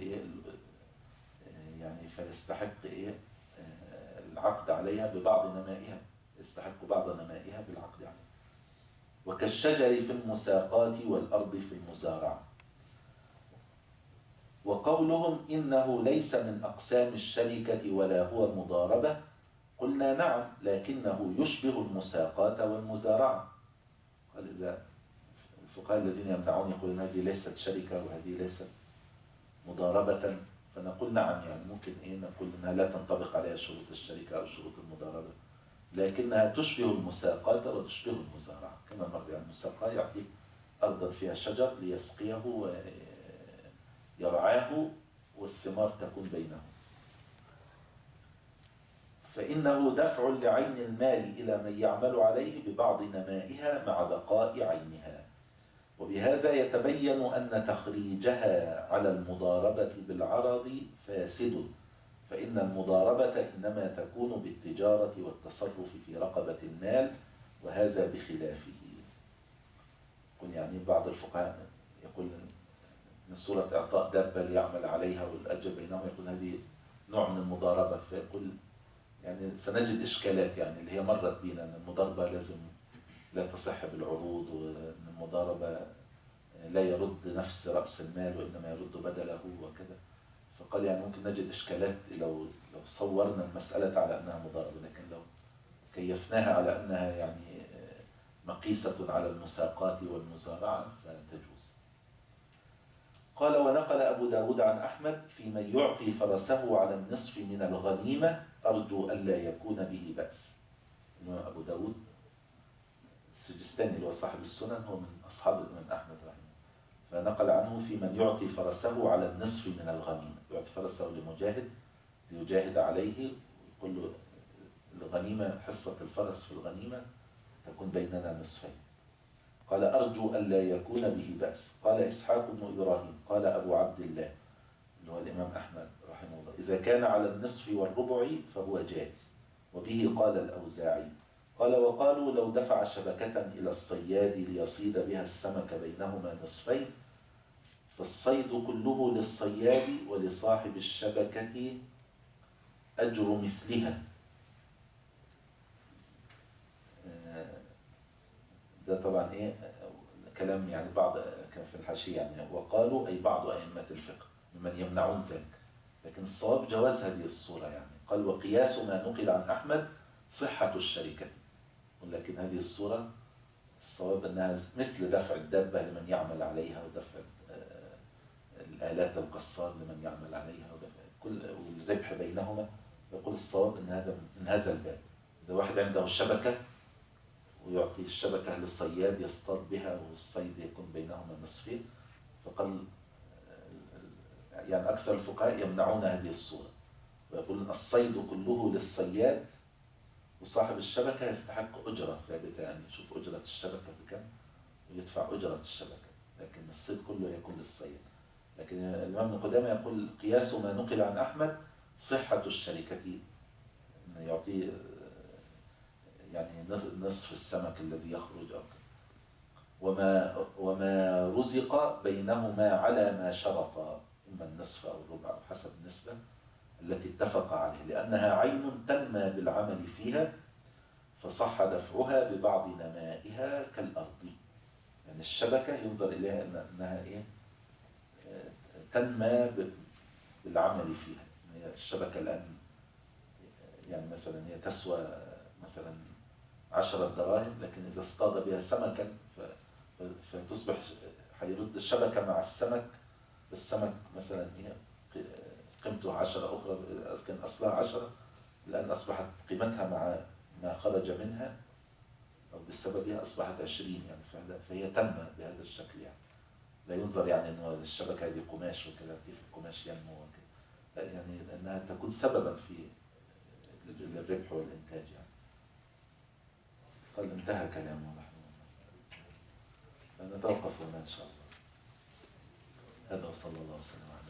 يعني فيستحق العقد عليها ببعض نمائها، يستحق بعض نمائها بالعقد عليها. وكالشجر في المساقات والأرض في المزارعة. وقولهم إنه ليس من أقسام الشركة ولا هو مضاربة، قلنا نعم، لكنه يشبه المساقات والمزارعة. قال إذا الفقهاء الذين يمنعون يقولون هذه ليست شركة وهذه ليست مضاربة، فنقول نعم، يعني ممكن نقول إنها لا تنطبق عليها شروط الشركة أو شروط المضاربة، لكنها تشبه المساقات وتشبه المزارعة. كما مر يعني المساقة يعطي أرضا فيها شجر ليسقيه ويرعاه والثمار تكون بينهم. فإنه دفع لعين المال إلى من يعمل عليه ببعض نمائها مع بقاء عينها. وبهذا يتبين أن تخريجها على المضاربة بالعرض فاسد، فإن المضاربة إنما تكون بالتجارة والتصرف في رقبة المال، وهذا بخلافه. يقول يعني بعض الفقهاء يقول من صورة إعطاء دابة ليعمل عليها والأجر بينهم، يقول هذه نوع من المضاربة، فيقول يعني سنجد إشكالات يعني اللي هي مرت بينا، أن المضاربة لازم لا تصح بالعروض، وأن المضاربة لا يرد نفس رأس المال وإنما يرد بدله وكذا. فقال يعني ممكن نجد إشكالات لو صورنا المسألة على أنها مضاربة، لكن لو كيفناها على أنها يعني مقيسة على المساقات والمزارعة فتجوز. قال ونقل أبو داود عن أحمد في من يعطي فرسه على النصف من الغنيمة أرجو ألا يكون به بأس. أبو داود السجستاني اللي هو صاحب السنن هو من أصحاب الإمام أحمد رحمه، فنقل عنه في من يعطي فرسه على النصف من الغنيمة، يعطي فرسه لمجاهد ليجاهد عليه، ويقول له الغنيمة حصة الفرس في الغنيمة تكون بيننا نصفين. قال أرجو ألا يكون به بأس. قال إسحاق بن إبراهيم قال أبو عبد الله اللي هو الإمام أحمد رحمه الله إذا كان على النصف والربع فهو جائز، وبه قال الأوزاعي. قال وقالوا لو دفع شبكة إلى الصياد ليصيد بها السمك بينهما نصفين فالصيد كله للصياد ولصاحب الشبكة أجر مثلها. ده طبعا كلام يعني بعض كان في الحاشية يعني، وقالوا أي بعض أئمة الفقه ممن يمنعون ذلك، لكن الصواب جواز هذه الصورة. يعني قال وقياس ما نقل عن أحمد صحة الشركة، ولكن هذه الصورة الصواب أنها مثل دفع الدابة لمن يعمل عليها، ودفع الآلات القصار لمن يعمل عليها، ودفع كل والربح بينهما. يقول الصواب أن هذا من هذا الباب. إذا واحد عنده الشبكة ويعطي الشبكة للصياد يصطاد بها والصيد يكون بينهما نصفين، فقال يعني أكثر الفقهاء يمنعون هذه الصورة، ويقول الصيد كله للصياد وصاحب الشبكة يستحق أجرة ثابتة، يعني يشوف أجرة الشبكة بكم ويدفع أجرة الشبكة، لكن الصيد كله يكون للصيد. لكن الإمام ابن قدامة يقول قياس ما نقل عن أحمد صحة الشركة، أن يعطي يعني نصف السمك الذي يخرج أو وما رزق بينهما على ما شرطا، إما النصف أو الربع أو حسب النسبة التي اتفق عليه، لأنها عين تنمى بالعمل فيها فصح دفعها ببعض نمائها كالأرض. يعني الشبكة ينظر إليها أنها إيه؟ تنمى بالعمل فيها. هي الشبكة الآن يعني مثلا هي تسوى مثلا 10 دراهم، لكن إذا اصطاد بها سمكا فتصبح هيرد الشبكة مع السمك. السمك مثلا هي قيمته 10 أخرى، كان أصلها 10، الآن أصبحت قيمتها مع ما خرج منها أو بسببها أصبحت 20 يعني. فهي تنمى بهذا الشكل يعني. لا ينظر يعني أنه الشبكة دي قماش وكذا، كيف القماش ينمو وكذا، لا يعني أنها تكون سببا في الربح والإنتاج يعني. قال انتهى كلامه نحن نتوقف هنا إن شاء الله. هذا وصلى الله وسلم على